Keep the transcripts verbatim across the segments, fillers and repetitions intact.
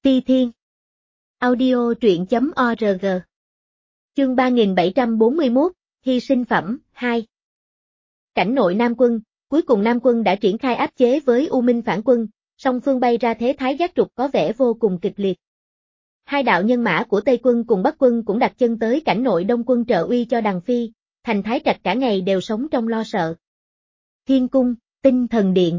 Ti Thiên. Audio truyện chấm org. Chương ba nghìn bảy trăm bốn mươi mốt, Hy sinh phẩm, hai. Cảnh nội Nam quân, cuối cùng Nam quân đã triển khai áp chế với U Minh phản quân, song phương bay ra thế thái giác trục có vẻ vô cùng kịch liệt. Hai đạo nhân mã của Tây quân cùng Bắc quân cũng đặt chân tới cảnh nội Đông quân trợ uy cho Đằng Phi, thành Thái Trạch cả ngày đều sống trong lo sợ. Thiên cung, Tinh Thần Điện.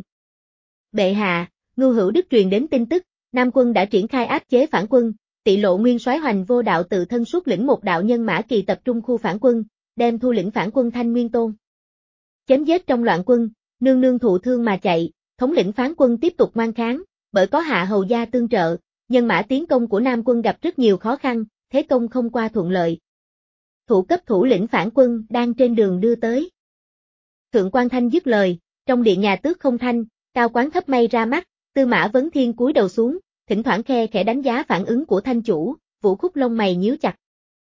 Bệ hạ, Ngưu Hữu Đức truyền đến tin tức, Nam quân đã triển khai áp chế phản quân, Tỵ Lộ Nguyên soái Hoành Vô Đạo tự thân xuất lĩnh một đạo nhân mã kỳ tập trung khu phản quân, đem thu lĩnh phản quân Thanh Nguyên Tôn. Chém giết trong loạn quân, nương nương thụ thương mà chạy, thống lĩnh phán quân tiếp tục ngoan kháng, bởi có Hạ Hầu gia tương trợ, nhân mã tiến công của Nam quân gặp rất nhiều khó khăn, thế công không qua thuận lợi. Thủ cấp thủ lĩnh phản quân đang trên đường đưa tới. Thượng quan Thanh dứt lời, trong điện nhà tước không thanh, cao quán thấp mây ra mắt, Tư Mã Vấn Thiên cúi đầu xuống, thỉnh thoảng khe khẽ đánh giá phản ứng của Thanh chủ, Vũ Khúc lông mày nhíu chặt.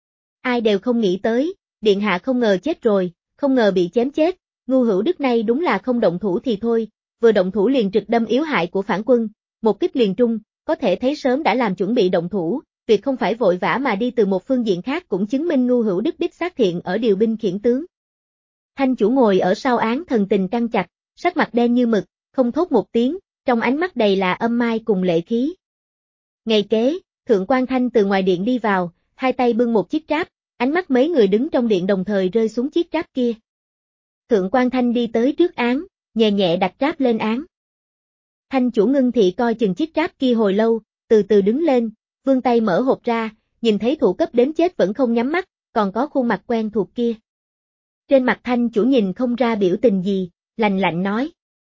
Ai đều không nghĩ tới, điện hạ không ngờ chết rồi, không ngờ bị chém chết, Ngưu Hữu Đức này đúng là không động thủ thì thôi, vừa động thủ liền trực đâm yếu hại của phản quân, một kích liền trung, có thể thấy sớm đã làm chuẩn bị động thủ, việc không phải vội vã mà đi từ một phương diện khác cũng chứng minh Ngưu Hữu Đức đích xác thiện ở điều binh khiển tướng. Thanh chủ ngồi ở sau án thần tình căng chặt, sắc mặt đen như mực, không thốt một tiếng, trong ánh mắt đầy là âm mai cùng lệ khí. Ngày kế, Thượng quan Thanh từ ngoài điện đi vào, hai tay bưng một chiếc tráp, ánh mắt mấy người đứng trong điện đồng thời rơi xuống chiếc tráp kia. Thượng quan Thanh đi tới trước án, nhẹ nhẹ đặt tráp lên án. Thanh chủ Ngưng Thị coi chừng chiếc tráp kia hồi lâu, từ từ đứng lên, vươn tay mở hộp ra, nhìn thấy thủ cấp đến chết vẫn không nhắm mắt, còn có khuôn mặt quen thuộc kia. Trên mặt Thanh chủ nhìn không ra biểu tình gì, lạnh lạnh nói.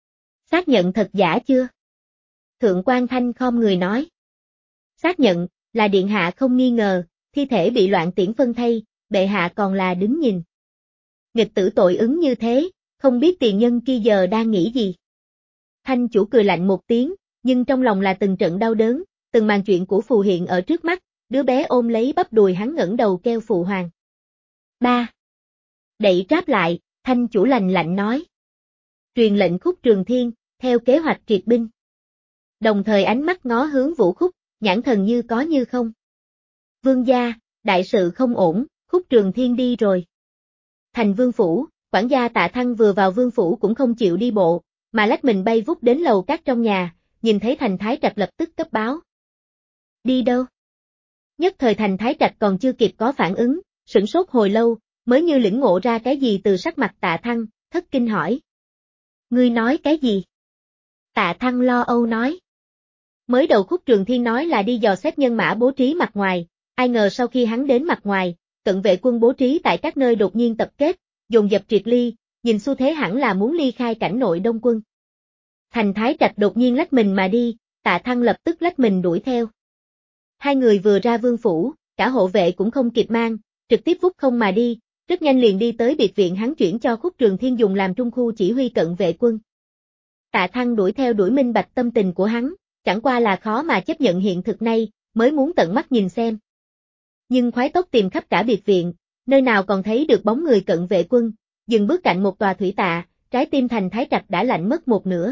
Xác nhận thật giả chưa? Thượng quan Thanh khom người nói. Xác nhận, là điện hạ không nghi ngờ, thi thể bị loạn tiễn phân thây, bệ hạ còn là đứng nhìn. Nghịch tử tội ứng như thế, không biết tiền nhân kia giờ đang nghĩ gì. Thanh chủ cười lạnh một tiếng, nhưng trong lòng là từng trận đau đớn, từng màn chuyện của phù hiện ở trước mắt, đứa bé ôm lấy bắp đùi hắn ngẩng đầu kêu phụ hoàng. Ba. Đậy tráp lại, Thanh chủ lạnh lạnh nói. Truyền lệnh Khúc Trường Thiên, theo kế hoạch triệt binh. Đồng thời ánh mắt ngó hướng Vũ Khúc, nhãn thần như có như không. Vương gia, đại sự không ổn, Khúc Trường Thiên đi rồi. Thành vương phủ, quản gia Tạ Thăng vừa vào vương phủ cũng không chịu đi bộ, mà lách mình bay vút đến lầu các trong nhà, nhìn thấy Thành Thái Trạch lập tức cấp báo. Đi đâu? Nhất thời Thành Thái Trạch còn chưa kịp có phản ứng, sửng sốt hồi lâu, mới như lĩnh ngộ ra cái gì từ sắc mặt Tạ Thăng, thất kinh hỏi. Ngươi nói cái gì? Tạ Thăng lo âu nói. Mới đầu Khúc Trường Thiên nói là đi dò xét nhân mã bố trí mặt ngoài, ai ngờ sau khi hắn đến mặt ngoài, cận vệ quân bố trí tại các nơi đột nhiên tập kết, dồn dập triệt ly, nhìn xu thế hẳn là muốn ly khai cảnh nội Đông quân. Thành Thái Trạch đột nhiên lách mình mà đi, Tạ Thăng lập tức lách mình đuổi theo. Hai người vừa ra vương phủ, cả hộ vệ cũng không kịp mang, trực tiếp vút không mà đi, rất nhanh liền đi tới biệt viện hắn chuyển cho Khúc Trường Thiên dùng làm trung khu chỉ huy cận vệ quân. Tạ Thăng đuổi theo đuổi minh bạch tâm tình của hắn, chẳng qua là khó mà chấp nhận hiện thực này, mới muốn tận mắt nhìn xem. Nhưng khoái tốc tìm khắp cả biệt viện, nơi nào còn thấy được bóng người cận vệ quân, dừng bước cạnh một tòa thủy tạ, trái tim Thành Thái Trạch đã lạnh mất một nửa.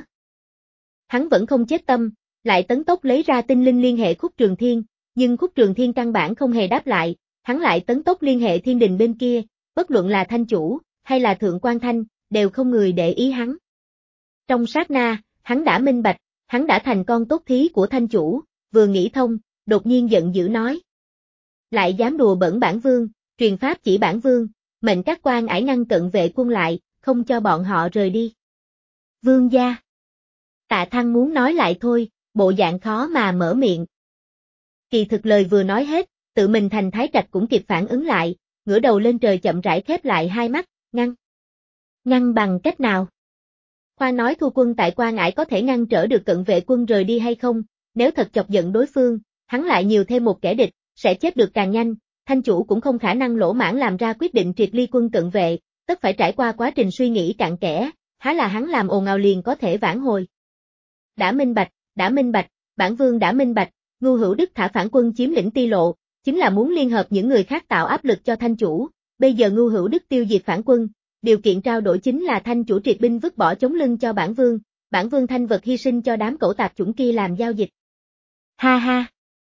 Hắn vẫn không chết tâm, lại tấn tốc lấy ra tinh linh liên hệ Khúc Trường Thiên, nhưng Khúc Trường Thiên căn bản không hề đáp lại, hắn lại tấn tốc liên hệ thiên đình bên kia, bất luận là Thanh chủ, hay là Thượng quan Thanh, đều không người để ý hắn. Trong sát na, hắn đã minh bạch, hắn đã thành con tốt thí của Thanh chủ, vừa nghĩ thông, đột nhiên giận dữ nói. Lại dám đùa bẩn bản vương, truyền pháp chỉ bản vương, mệnh các quan ải ngăn cận vệ quân lại, không cho bọn họ rời đi. Vương gia. Tạ Thăng muốn nói lại thôi, bộ dạng khó mà mở miệng. Kỳ thực lời vừa nói hết, tự mình Thành Thái Trạch cũng kịp phản ứng lại, ngửa đầu lên trời chậm rãi khép lại hai mắt, ngăn. Ngăn bằng cách nào? Khoan nói thu quân tại Quan Ải có thể ngăn trở được cận vệ quân rời đi hay không, nếu thật chọc giận đối phương, hắn lại nhiều thêm một kẻ địch, sẽ chết được càng nhanh, Thanh chủ cũng không khả năng lỗ mãng làm ra quyết định triệt ly quân cận vệ, tất phải trải qua quá trình suy nghĩ cặn kẽ, há là hắn làm ồn ào liền có thể vãn hồi. Đã minh bạch, đã minh bạch, bản vương đã minh bạch, Ngưu Hữu Đức thả phản quân chiếm lĩnh Ti Lộ, chính là muốn liên hợp những người khác tạo áp lực cho Thanh chủ, bây giờ Ngưu Hữu Đức tiêu diệt phản quân, điều kiện trao đổi chính là Thanh chủ triệt binh vứt bỏ chống lưng cho bản vương, bản vương thanh vật hy sinh cho đám cẩu tạp chủng kia làm giao dịch. Ha ha!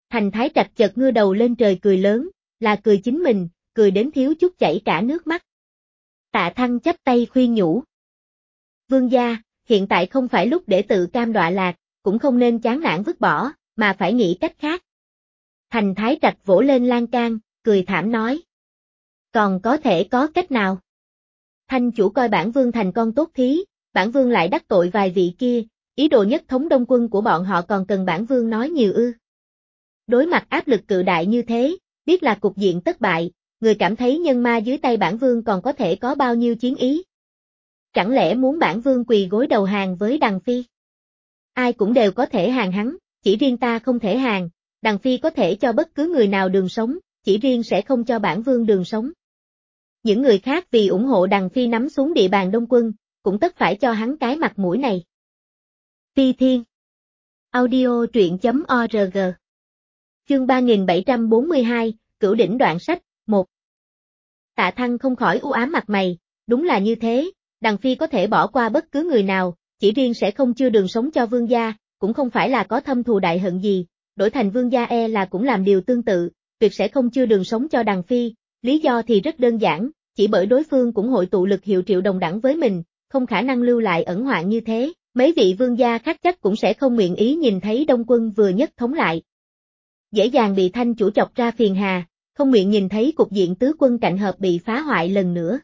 Thành Thái Trạch chợt ngửa đầu lên trời cười lớn, là cười chính mình, cười đến thiếu chút chảy cả nước mắt. Tạ Thăng chắp tay khuyên nhủ. Vương gia, hiện tại không phải lúc để tự cam đọa lạc, cũng không nên chán nản vứt bỏ, mà phải nghĩ cách khác. Thành Thái Trạch vỗ lên lan can, cười thảm nói. Còn có thể có cách nào? Thanh chủ coi bản vương thành con tốt thí, bản vương lại đắc tội vài vị kia, ý đồ nhất thống đông quân của bọn họ còn cần bản vương nói nhiều ư. Đối mặt áp lực cự đại như thế, biết là cục diện tất bại, người cảm thấy nhân ma dưới tay bản vương còn có thể có bao nhiêu chiến ý. Chẳng lẽ muốn bản vương quỳ gối đầu hàng với Đằng Phi? Ai cũng đều có thể hàng hắn, chỉ riêng ta không thể hàng, Đằng Phi có thể cho bất cứ người nào đường sống, chỉ riêng sẽ không cho bản vương đường sống. Những người khác vì ủng hộ Đằng Phi nắm xuống địa bàn Đông quân, cũng tất phải cho hắn cái mặt mũi này. Phi Thiên Audio truyện chấm org Chương ba nghìn bảy trăm bốn mươi hai, Cửu đỉnh đoạn sách, một. Tạ Thăng không khỏi u ám mặt mày, đúng là như thế, Đằng Phi có thể bỏ qua bất cứ người nào, chỉ riêng sẽ không chưa đường sống cho vương gia, cũng không phải là có thâm thù đại hận gì, đổi thành vương gia e là cũng làm điều tương tự, tuyệt sẽ không chưa đường sống cho Đằng Phi, lý do thì rất đơn giản, chỉ bởi đối phương cũng hội tụ lực hiệu triệu đồng đẳng với mình, không khả năng lưu lại ẩn hoạn như thế, mấy vị vương gia khác chắc cũng sẽ không nguyện ý nhìn thấy Đông quân vừa nhất thống lại. Dễ dàng bị Thanh chủ chọc ra phiền hà, không nguyện nhìn thấy cục diện tứ quân cạnh hợp bị phá hoại lần nữa.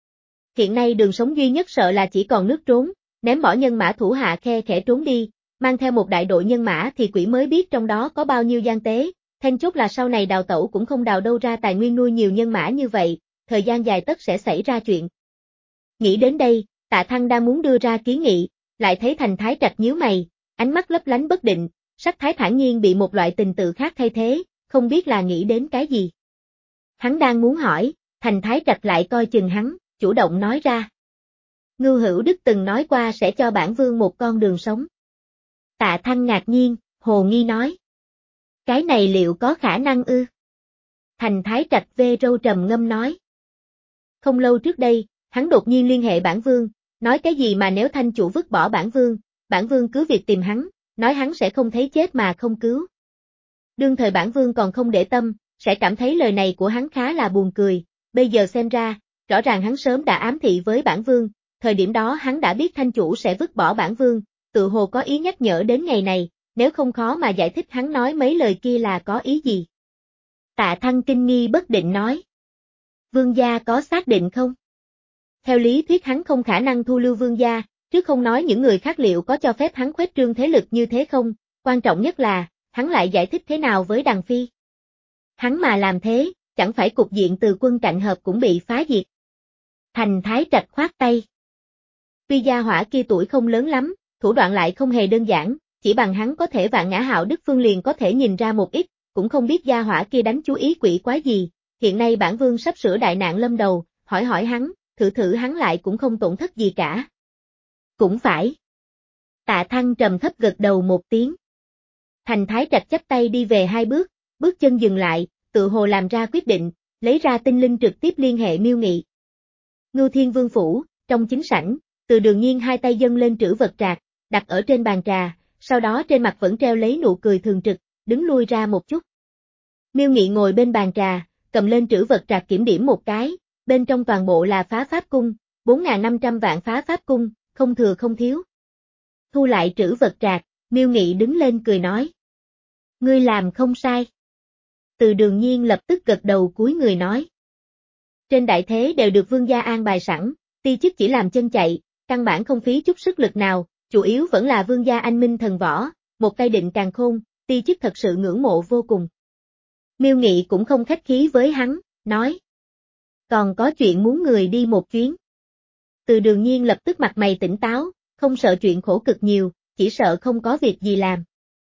Hiện nay đường sống duy nhất sợ là chỉ còn nước trốn, ném bỏ nhân mã thủ hạ khe khẽ trốn đi, mang theo một đại đội nhân mã thì quỷ mới biết trong đó có bao nhiêu gian tế, then chốt là sau này đào tẩu cũng không đào đâu ra tài nguyên nuôi nhiều nhân mã như vậy, thời gian dài tất sẽ xảy ra chuyện. Nghĩ đến đây, Tạ Thăng đang muốn đưa ra kiến nghị, lại thấy Thành Thái Trạch nhíu mày, ánh mắt lấp lánh bất định, sắc thái thản nhiên bị một loại tình tự khác thay thế, không biết là nghĩ đến cái gì. Hắn đang muốn hỏi, Thành Thái Trạch lại coi chừng hắn, chủ động nói ra. Ngưu Hữu Đức từng nói qua sẽ cho bản vương một con đường sống. Tạ Thăng ngạc nhiên, hồ nghi nói. Cái này liệu có khả năng ư? Thành Thái Trạch vê râu trầm ngâm nói. Không lâu trước đây, hắn đột nhiên liên hệ bản vương, nói cái gì mà nếu Thanh chủ vứt bỏ bản vương, bản vương cứ việc tìm hắn, nói hắn sẽ không thấy chết mà không cứu. Đương thời bản vương còn không để tâm, sẽ cảm thấy lời này của hắn khá là buồn cười, bây giờ xem ra, rõ ràng hắn sớm đã ám thị với bản vương, thời điểm đó hắn đã biết Thanh chủ sẽ vứt bỏ bản vương, tự hồ có ý nhắc nhở đến ngày này, nếu không khó mà giải thích hắn nói mấy lời kia là có ý gì. Tạ Thăng kinh nghi bất định nói. Vương gia có xác định không? Theo lý thuyết hắn không khả năng thu lưu vương gia, chứ không nói những người khác liệu có cho phép hắn khuếch trương thế lực như thế không, quan trọng nhất là, hắn lại giải thích thế nào với Đằng Phi. Hắn mà làm thế, chẳng phải cục diện từ quân cạnh hợp cũng bị phá diệt. Thành Thái Trạch khoát tay. Tuy gia hỏa kia tuổi không lớn lắm, thủ đoạn lại không hề đơn giản, chỉ bằng hắn có thể vạn ngã hạo Đức Phương liền có thể nhìn ra một ít, cũng không biết gia hỏa kia đánh chú ý quỷ quái gì, hiện nay bản vương sắp sửa đại nạn lâm đầu, hỏi hỏi hắn, thử thử hắn lại cũng không tổn thất gì cả. Cũng phải. Tạ Thăng trầm thấp gật đầu một tiếng. Thành Thái Trạch chắp tay đi về hai bước, bước chân dừng lại, tự hồ làm ra quyết định, lấy ra tinh linh trực tiếp liên hệ Miêu Nghị. Ngưu Thiên Vương phủ, trong chính sảnh, Từ Đường Nhiên hai tay dâng lên trữ vật trạc, đặt ở trên bàn trà, sau đó trên mặt vẫn treo lấy nụ cười thường trực, đứng lui ra một chút. Miêu Nghị ngồi bên bàn trà, cầm lên trữ vật trạc kiểm điểm một cái, bên trong toàn bộ là phá pháp cung, bốn nghìn năm trăm vạn phá pháp cung, không thừa không thiếu. Thu lại trữ vật trạc, Miêu Nghị đứng lên cười nói. Ngươi làm không sai. Từ Đường Nhiên lập tức gật đầu cúi người nói. Trên đại thế đều được vương gia an bài sẵn, ti chức chỉ làm chân chạy, căn bản không phí chút sức lực nào, chủ yếu vẫn là vương gia anh minh thần võ, một tay định càn khôn, ti chức thật sự ngưỡng mộ vô cùng. Miêu Nghị cũng không khách khí với hắn, nói. Còn có chuyện muốn người đi một chuyến. Từ Đường Nhiên lập tức mặt mày tỉnh táo, không sợ chuyện khổ cực nhiều, chỉ sợ không có việc gì làm.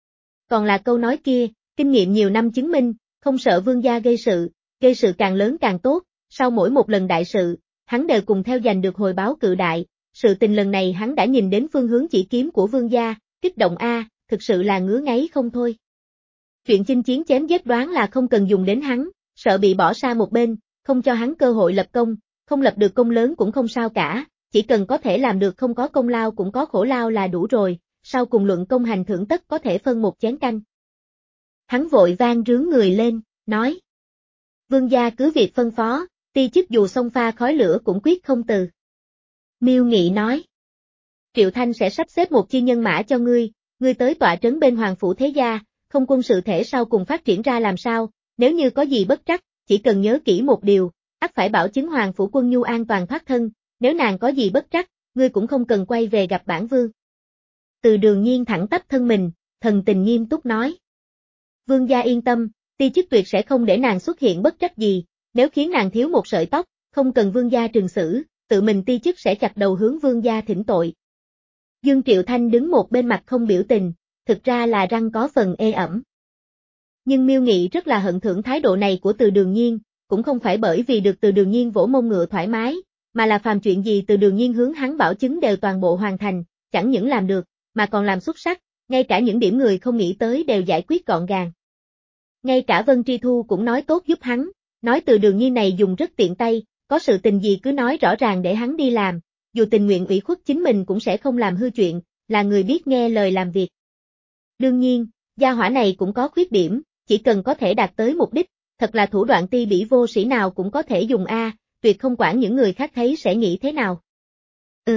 Còn là câu nói kia, kinh nghiệm nhiều năm chứng minh, không sợ vương gia gây sự, gây sự càng lớn càng tốt, sau mỗi một lần đại sự, hắn đều cùng theo giành được hồi báo cự đại, sự tình lần này hắn đã nhìn đến phương hướng chỉ kiếm của vương gia, kích động a, thực sự là ngứa ngáy không thôi. Chuyện chinh chiến chém giết đoán là không cần dùng đến hắn, sợ bị bỏ xa một bên, không cho hắn cơ hội lập công, không lập được công lớn cũng không sao cả, chỉ cần có thể làm được không có công lao cũng có khổ lao là đủ rồi, sau cùng luận công hành thưởng tất có thể phân một chén canh. Hắn vội vang rướn người lên, nói. Vương gia cứ việc phân phó, ti chức dù xông pha khói lửa cũng quyết không từ. Miêu Nghị nói. Triệu Thanh sẽ sắp xếp một chi nhân mã cho ngươi, ngươi tới tọa trấn bên Hoàng Phủ Thế Gia, không quân sự thể sau cùng phát triển ra làm sao, nếu như có gì bất trắc, chỉ cần nhớ kỹ một điều, ắt phải bảo chứng Hoàng Phủ Quân Nhu an toàn thoát thân, nếu nàng có gì bất trắc, ngươi cũng không cần quay về gặp bản vương. Từ Đường Nhiên thẳng tắp thân mình, thần tình nghiêm túc nói. Vương gia yên tâm, ti chức tuyệt sẽ không để nàng xuất hiện bất trắc gì, nếu khiến nàng thiếu một sợi tóc, không cần vương gia trừng xử, tự mình ti chức sẽ chặt đầu hướng vương gia thỉnh tội. Dương Triệu Thanh đứng một bên mặt không biểu tình, thực ra là răng có phần ê ẩm. Nhưng Miêu Nghị rất là hận thưởng thái độ này của Từ Đường Nhiên, cũng không phải bởi vì được Từ Đường Nhiên vỗ mông ngựa thoải mái, mà là phàm chuyện gì Từ Đường Nhiên hướng hắn bảo chứng đều toàn bộ hoàn thành, chẳng những làm được, mà còn làm xuất sắc, ngay cả những điểm người không nghĩ tới đều giải quyết gọn gàng. Ngay cả Vân Tri Thu cũng nói tốt giúp hắn, nói Từ Đường Nhiên này dùng rất tiện tay, có sự tình gì cứ nói rõ ràng để hắn đi làm, dù tình nguyện ủy khuất chính mình cũng sẽ không làm hư chuyện, là người biết nghe lời làm việc. Đương nhiên, gia hỏa này cũng có khuyết điểm, chỉ cần có thể đạt tới mục đích, thật là thủ đoạn ti bỉ vô sĩ nào cũng có thể dùng a, tuyệt không quản những người khác thấy sẽ nghĩ thế nào. Ừ.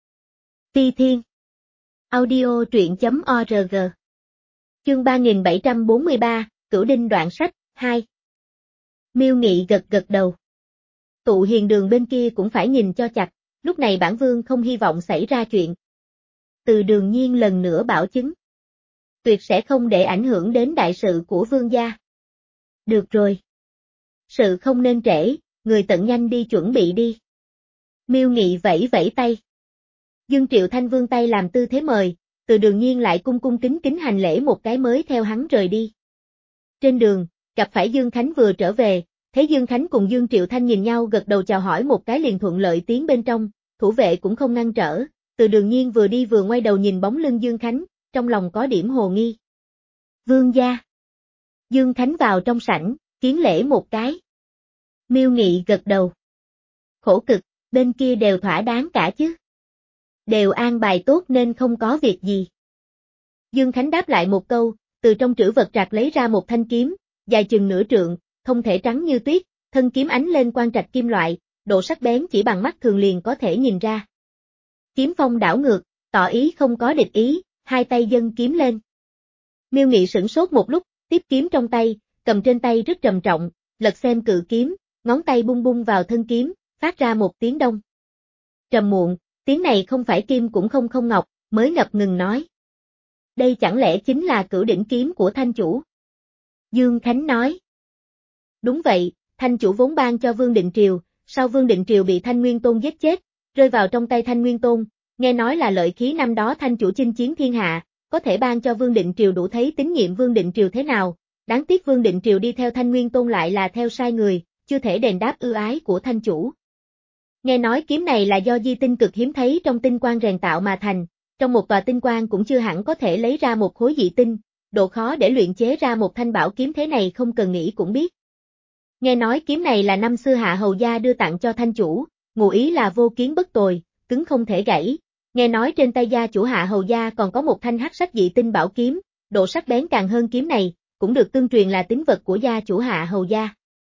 Ti Thiên. Audio truyện chấm org. Chương ba nghìn bảy trăm bốn mươi ba, Cửu Đinh đoạn sách, hai. Miêu Nghị gật gật đầu. Tụ Hiền Đường bên kia cũng phải nhìn cho chặt, lúc này bản vương không hy vọng xảy ra chuyện. Từ Đường Nhiên lần nữa bảo chứng. Tuyệt sẽ không để ảnh hưởng đến đại sự của vương gia. Được rồi. Sự không nên trễ, người tận nhanh đi chuẩn bị đi. Miêu Nghị vẫy vẫy tay. Dương Triệu Thanh vương tay làm tư thế mời, Từ Đường Nhiên lại cung cung kính kính hành lễ một cái mới theo hắn rời đi. Trên đường, gặp phải Dương Khánh vừa trở về, thấy Dương Khánh cùng Dương Triệu Thanh nhìn nhau gật đầu chào hỏi một cái liền thuận lợi tiến bên trong, thủ vệ cũng không ngăn trở, Từ Đường Nhiên vừa đi vừa ngoay đầu nhìn bóng lưng Dương Khánh, trong lòng có điểm hồ nghi. Vương gia. Dương Khánh vào trong sảnh, kiến lễ một cái. Miêu Nghị gật đầu. Khổ cực, bên kia đều thỏa đáng cả chứ. Đều an bài tốt nên không có việc gì. Dương Khánh đáp lại một câu, từ trong trữ vật trạc lấy ra một thanh kiếm, dài chừng nửa trượng, thông thể trắng như tuyết, thân kiếm ánh lên quang trạch kim loại, độ sắc bén chỉ bằng mắt thường liền có thể nhìn ra. Kiếm phong đảo ngược, tỏ ý không có địch ý, hai tay dâng kiếm lên. Miêu Nghị sửng sốt một lúc, tiếp kiếm trong tay, cầm trên tay rất trầm trọng, lật xem cự kiếm, ngón tay bung bung vào thân kiếm, phát ra một tiếng đông. Trầm muộn, tiếng này không phải kim cũng không không ngọc, mới ngập ngừng nói. Đây chẳng lẽ chính là cửu đỉnh kiếm của thanh chủ? Dương Khánh nói. Đúng vậy, thanh chủ vốn ban cho Vương Định Triều, sau Vương Định Triều bị Thanh Nguyên Tôn giết chết, rơi vào trong tay Thanh Nguyên Tôn, nghe nói là lợi khí năm đó thanh chủ chinh chiến thiên hạ, có thể ban cho Vương Định Triều đủ thấy tín nhiệm Vương Định Triều thế nào, đáng tiếc Vương Định Triều đi theo Thanh Nguyên Tôn lại là theo sai người, chưa thể đền đáp ưu ái của thanh chủ. Nghe nói kiếm này là do di tinh cực hiếm thấy trong tinh quang rèn tạo mà thành, trong một tòa tinh quang cũng chưa hẳn có thể lấy ra một khối dị tinh, độ khó để luyện chế ra một thanh bảo kiếm thế này không cần nghĩ cũng biết. Nghe nói kiếm này là năm xưa Hạ Hầu Gia đưa tặng cho thanh chủ, ngụ ý là vô kiến bất tồi, cứng không thể gãy. Nghe nói trên tay gia chủ Hạ Hầu Gia còn có một thanh hắc sắc dị tinh bảo kiếm, độ sắc bén càng hơn kiếm này, cũng được tương truyền là tín vật của gia chủ Hạ Hầu Gia.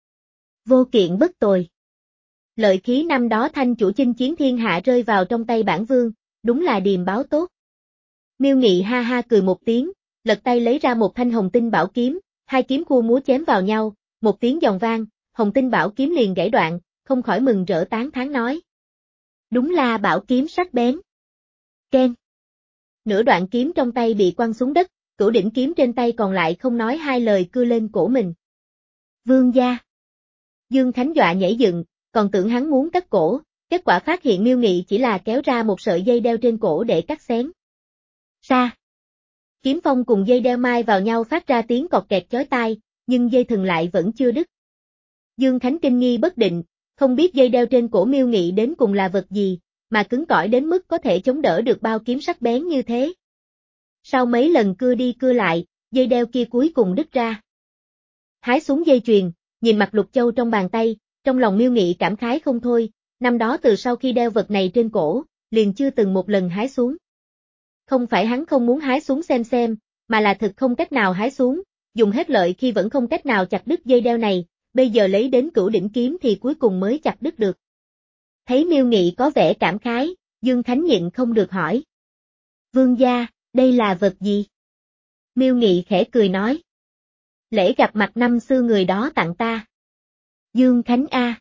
Vô kiện bất tồi. Lợi khí năm đó thanh chủ chinh chiến thiên hạ rơi vào trong tay bản vương, đúng là điềm báo tốt. Miêu Nghị ha ha cười một tiếng, lật tay lấy ra một thanh hồng tinh bảo kiếm, hai kiếm khua múa chém vào nhau, một tiếng giòn vang, hồng tinh bảo kiếm liền gãy đoạn, không khỏi mừng rỡ tán thán nói. Đúng là bảo kiếm sắc bén. Keng. Nửa đoạn kiếm trong tay bị quăng xuống đất, cửu đỉnh kiếm trên tay còn lại không nói hai lời cưa lên cổ mình. Vương gia. Dương Khánh dọa nhảy dựng, còn tưởng hắn muốn cắt cổ, kết quả phát hiện Miêu Nghị chỉ là kéo ra một sợi dây đeo trên cổ để cắt xén. Sa. Kiếm phong cùng dây đeo mai vào nhau phát ra tiếng cọt kẹt chói tai, nhưng dây thừng lại vẫn chưa đứt. Dương Khánh kinh nghi bất định, không biết dây đeo trên cổ Miêu Nghị đến cùng là vật gì, mà cứng cỏi đến mức có thể chống đỡ được bao kiếm sắc bén như thế. Sau mấy lần cưa đi cưa lại, dây đeo kia cuối cùng đứt ra. Hái xuống dây chuyền, nhìn mặt Lục Châu trong bàn tay, trong lòng Miêu Nghị cảm khái không thôi, năm đó từ sau khi đeo vật này trên cổ, liền chưa từng một lần hái xuống. Không phải hắn không muốn hái xuống xem xem, mà là thực không cách nào hái xuống, dùng hết lợi khi vẫn không cách nào chặt đứt dây đeo này, bây giờ lấy đến Cửu Đỉnh kiếm thì cuối cùng mới chặt đứt được. Thấy Miêu Nghị có vẻ cảm khái, Dương Khánh nhịn không được hỏi. Vương gia, đây là vật gì? Miêu Nghị khẽ cười nói. Lễ gặp mặt năm xưa người đó tặng ta. Dương Khánh a.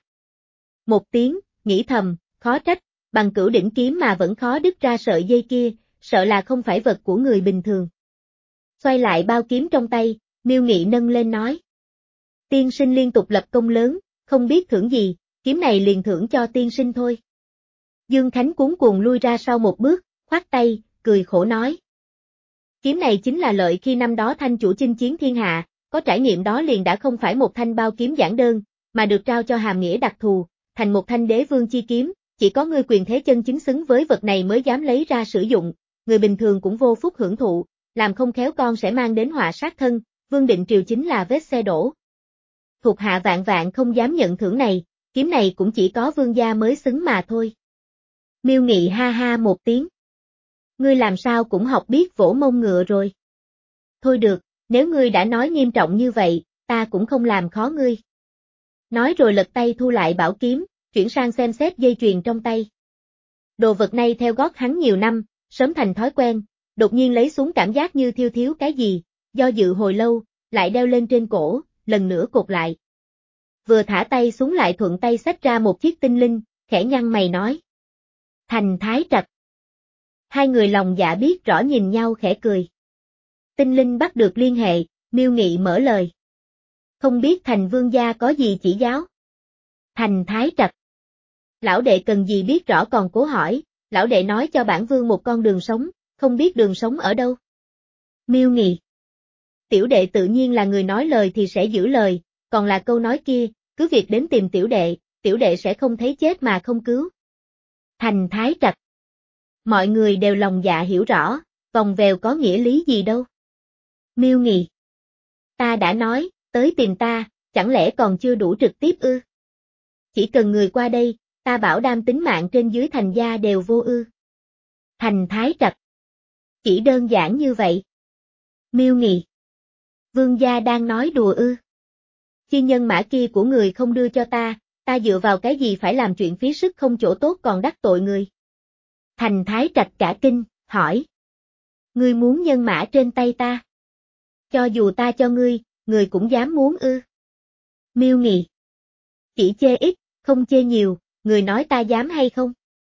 Một tiếng, nghĩ thầm, khó trách, bằng Cửu Đỉnh kiếm mà vẫn khó đứt ra sợi dây kia, sợ là không phải vật của người bình thường. Xoay lại bao kiếm trong tay, Miêu Nghị nâng lên nói. Tiên sinh liên tục lập công lớn, không biết thưởng gì, kiếm này liền thưởng cho tiên sinh thôi. Dương Khánh cuống cuồng lui ra sau một bước, khoát tay, cười khổ nói. Kiếm này chính là lợi khi năm đó thanh chủ chinh chiến thiên hạ, có trải nghiệm đó liền đã không phải một thanh bao kiếm giản đơn, mà được trao cho hàm nghĩa đặc thù, thành một thanh đế vương chi kiếm, chỉ có ngươi quyền thế chân chính xứng với vật này mới dám lấy ra sử dụng, người bình thường cũng vô phúc hưởng thụ, làm không khéo con sẽ mang đến họa sát thân, Vương Định Triều chính là vết xe đổ. Thuộc hạ vạn vạn không dám nhận thưởng này, kiếm này cũng chỉ có vương gia mới xứng mà thôi. Miêu Nghị ha ha một tiếng. Ngươi làm sao cũng học biết vỗ mông ngựa rồi. Thôi được, nếu ngươi đã nói nghiêm trọng như vậy, ta cũng không làm khó ngươi. Nói rồi lật tay thu lại bảo kiếm, chuyển sang xem xét dây chuyền trong tay. Đồ vật này theo gót hắn nhiều năm, sớm thành thói quen, đột nhiên lấy xuống cảm giác như thiếu thiếu cái gì, do dự hồi lâu, lại đeo lên trên cổ, lần nữa cột lại. Vừa thả tay xuống lại thuận tay xách ra một chiếc tinh linh, khẽ nhăn mày nói. Thành Thái Trạch. Hai người lòng dạ biết rõ nhìn nhau khẽ cười. Tinh linh bắt được liên hệ, Miêu Nghị mở lời. Không biết Thành vương gia có gì chỉ giáo? Thành Thái Trạch. Lão đệ cần gì biết rõ còn cố hỏi, lão đệ nói cho bản vương một con đường sống, không biết đường sống ở đâu. Miêu Nghị. Tiểu đệ tự nhiên là người nói lời thì sẽ giữ lời, còn là câu nói kia, cứ việc đến tìm tiểu đệ, tiểu đệ sẽ không thấy chết mà không cứu. Thành Thái Trạch. Mọi người đều lòng dạ hiểu rõ, vòng vèo có nghĩa lý gì đâu. Miêu Nghị. Ta đã nói, tới tìm ta, chẳng lẽ còn chưa đủ trực tiếp ư? Chỉ cần người qua đây, ta bảo đảm tính mạng trên dưới Thành gia đều vô ư. Thành Thái Trạch. Chỉ đơn giản như vậy. Miêu Nghị. Vương gia đang nói đùa ư? Chi nhân mã kia của người không đưa cho ta, ta dựa vào cái gì phải làm chuyện phí sức không chỗ tốt còn đắc tội người? Thành Thái Trạch cả kinh, hỏi. Ngươi muốn nhân mã trên tay ta? Cho dù ta cho ngươi, ngươi cũng dám muốn ư? Miêu Nghị. Chỉ chê ít, không chê nhiều, người nói ta dám hay không?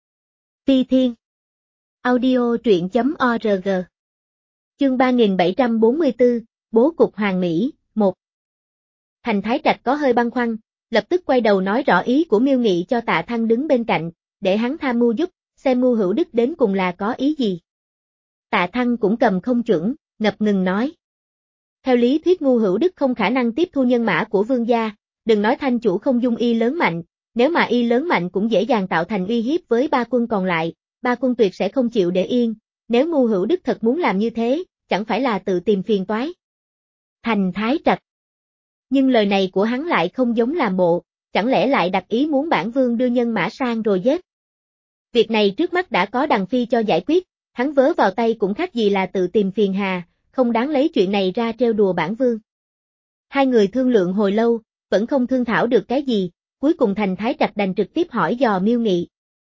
Phi Thiên. Audio truyện chấm org. Chương ba nghìn bảy trăm bốn mươi tư, Bố cục Hoàng Mỹ, một. Thành Thái Trạch có hơi băn khoăn, lập tức quay đầu nói rõ ý của Miêu Nghị cho Tạ Thăng đứng bên cạnh, để hắn tham mưu giúp, xem Mưu Hữu Đức đến cùng là có ý gì. Tạ Thăng cũng cầm không chuẩn, ngập ngừng nói. Theo lý thuyết Mưu Hữu Đức không khả năng tiếp thu nhân mã của vương gia, đừng nói thanh chủ không dung y lớn mạnh, nếu mà y lớn mạnh cũng dễ dàng tạo thành uy hiếp với ba quân còn lại, ba quân tuyệt sẽ không chịu để yên, nếu Mưu Hữu Đức thật muốn làm như thế, chẳng phải là tự tìm phiền toái. Thành Thái Trạch. Nhưng lời này của hắn lại không giống làm bộ, chẳng lẽ lại đặt ý muốn bản vương đưa nhân mã sang rồi giết. Việc này trước mắt đã có Đằng Phi cho giải quyết, hắn vớ vào tay cũng khác gì là tự tìm phiền hà, không đáng lấy chuyện này ra trêu đùa bản vương. Hai người thương lượng hồi lâu, vẫn không thương thảo được cái gì, cuối cùng Thành Thái Trạch đành trực tiếp hỏi dò Miêu Nghị.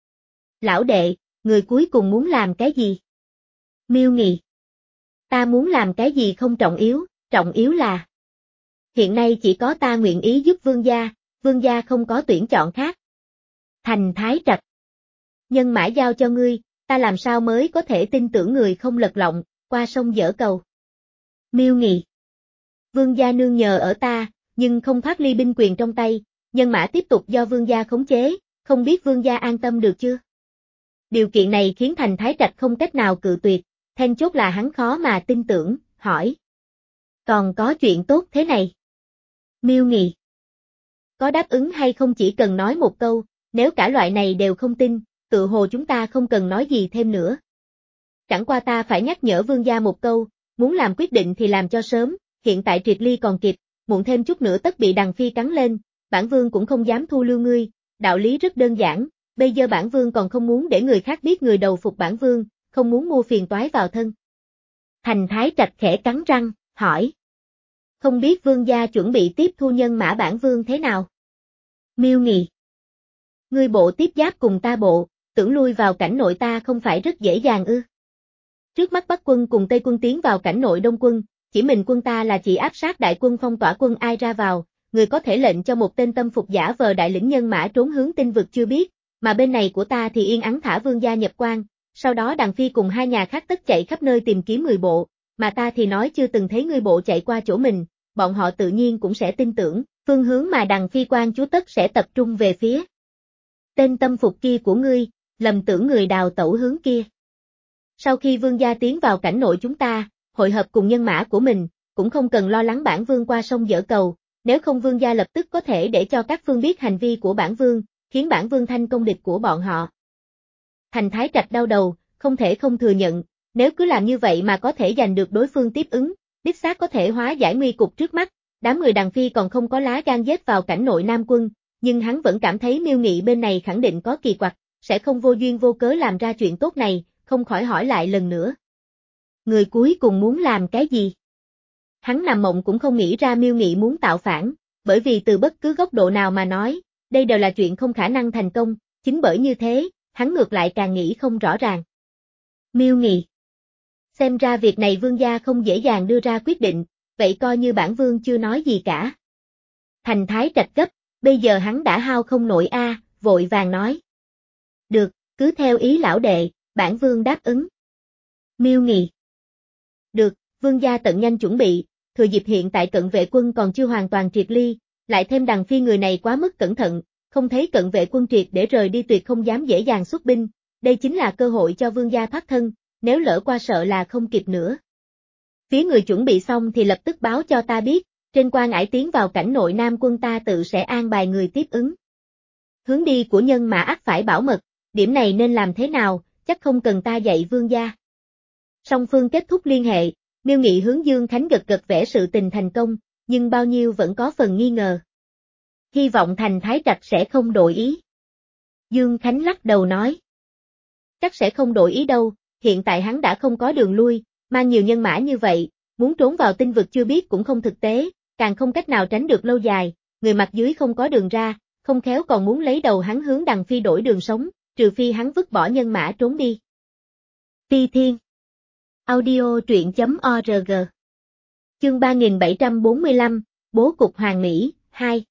Lão đệ, người cuối cùng muốn làm cái gì? Miêu Nghị. Ta muốn làm cái gì không trọng yếu, trọng yếu là hiện nay chỉ có ta nguyện ý giúp vương gia, vương gia không có tuyển chọn khác. Thành Thái Trạch. Nhân mã giao cho ngươi, ta làm sao mới có thể tin tưởng người không lật lọng, qua sông dở cầu. Miêu Nghị. Vương gia nương nhờ ở ta, nhưng không thoát ly binh quyền trong tay, nhân mã tiếp tục do vương gia khống chế, không biết vương gia an tâm được chưa? Điều kiện này khiến Thành Thái Trạch không cách nào cự tuyệt, then chốt là hắn khó mà tin tưởng, hỏi. Còn có chuyện tốt thế này? Miêu Nghị. Có đáp ứng hay không chỉ cần nói một câu, nếu cả loại này đều không tin, tự hồ chúng ta không cần nói gì thêm nữa. Chẳng qua ta phải nhắc nhở vương gia một câu, muốn làm quyết định thì làm cho sớm, hiện tại triệt ly còn kịp, muộn thêm chút nữa tất bị Đằng Phi cắn lên, bản vương cũng không dám thu lưu ngươi, đạo lý rất đơn giản, bây giờ bản vương còn không muốn để người khác biết người đầu phục bản vương, không muốn mua phiền toái vào thân. Thành Thái Trạch khẽ cắn răng, hỏi. không biết vương gia chuẩn bị tiếp thu nhân mã bản vương thế nào? Miêu Nghị. Ngươi bộ tiếp giáp cùng ta bộ, tưởng lui vào cảnh nội ta không phải rất dễ dàng ư? Trước mắt Bắc quân cùng Tây quân tiến vào cảnh nội Đông quân, chỉ mình quân ta là chỉ áp sát đại quân phong tỏa quân ai ra vào, người có thể lệnh cho một tên tâm phục giả vờ đại lĩnh nhân mã trốn hướng tinh vực chưa biết, mà bên này của ta thì yên ắng thả vương gia nhập quan, sau đó Đằng Phi cùng hai nhà khác tất chạy khắp nơi tìm kiếm người bộ, mà ta thì nói chưa từng thấy người bộ chạy qua chỗ mình, bọn họ tự nhiên cũng sẽ tin tưởng, phương hướng mà Đằng Phi quan chúa tất sẽ tập trung về phía. Tên tâm phục kia của ngươi, lầm tưởng người đào tẩu hướng kia. Sau khi vương gia tiến vào cảnh nội chúng ta, hội hợp cùng nhân mã của mình, cũng không cần lo lắng bản vương qua sông dở cầu, nếu không vương gia lập tức có thể để cho các phương biết hành vi của bản vương, khiến bản vương thành công địch của bọn họ. Thành Thái Trạch đau đầu, không thể không thừa nhận, nếu cứ làm như vậy mà có thể giành được đối phương tiếp ứng, đích xác có thể hóa giải nguy cục trước mắt, đám người Đằng Phi còn không có lá gan giết vào cảnh nội Nam quân, nhưng hắn vẫn cảm thấy Miêu Nghị bên này khẳng định có kỳ quặc, sẽ không vô duyên vô cớ làm ra chuyện tốt này, không khỏi hỏi lại lần nữa. Người cuối cùng muốn làm cái gì? Hắn nằm mộng cũng không nghĩ ra Miêu Nghị muốn tạo phản, bởi vì từ bất cứ góc độ nào mà nói, đây đều là chuyện không khả năng thành công, chính bởi như thế, hắn ngược lại càng nghĩ không rõ ràng. Miêu Nghị. Xem ra việc này vương gia không dễ dàng đưa ra quyết định, vậy coi như bản vương chưa nói gì cả. Thành Thái Trạch gấp, bây giờ hắn đã hao không nổi a, vội vàng nói. Được, cứ theo ý lão đệ, bản vương đáp ứng. Miêu Nghị. Được, vương gia tận nhanh chuẩn bị, thừa dịp hiện tại cận vệ quân còn chưa hoàn toàn triệt ly, lại thêm Đằng Phi người này quá mức cẩn thận, không thấy cận vệ quân triệt để rời đi tuyệt không dám dễ dàng xuất binh, đây chính là cơ hội cho vương gia thoát thân, nếu lỡ qua sợ là không kịp nữa. Phía người chuẩn bị xong thì lập tức báo cho ta biết, trên quan ải tiến vào cảnh nội Nam quân ta tự sẽ an bài người tiếp ứng. Hướng đi của nhân mã ắt phải bảo mật, điểm này nên làm thế nào, chắc không cần ta dạy vương gia. Song phương kết thúc liên hệ, Miêu Nghị hướng Dương Khánh gật gật vẽ sự tình thành công, nhưng bao nhiêu vẫn có phần nghi ngờ. Hy vọng Thành Thái Trạch sẽ không đổi ý. Dương Khánh lắc đầu nói. Chắc sẽ không đổi ý đâu, hiện tại hắn đã không có đường lui, mang nhiều nhân mã như vậy, muốn trốn vào tinh vực chưa biết cũng không thực tế, càng không cách nào tránh được lâu dài, người mặt dưới không có đường ra, không khéo còn muốn lấy đầu hắn hướng Đằng Phi đổi đường sống, trừ phi hắn vứt bỏ nhân mã trốn đi. Phi Thiên. Audio truyện chấm org. Chương ba nghìn bảy trăm bốn mươi lăm, Bố cục Hoàng Mỹ, hai.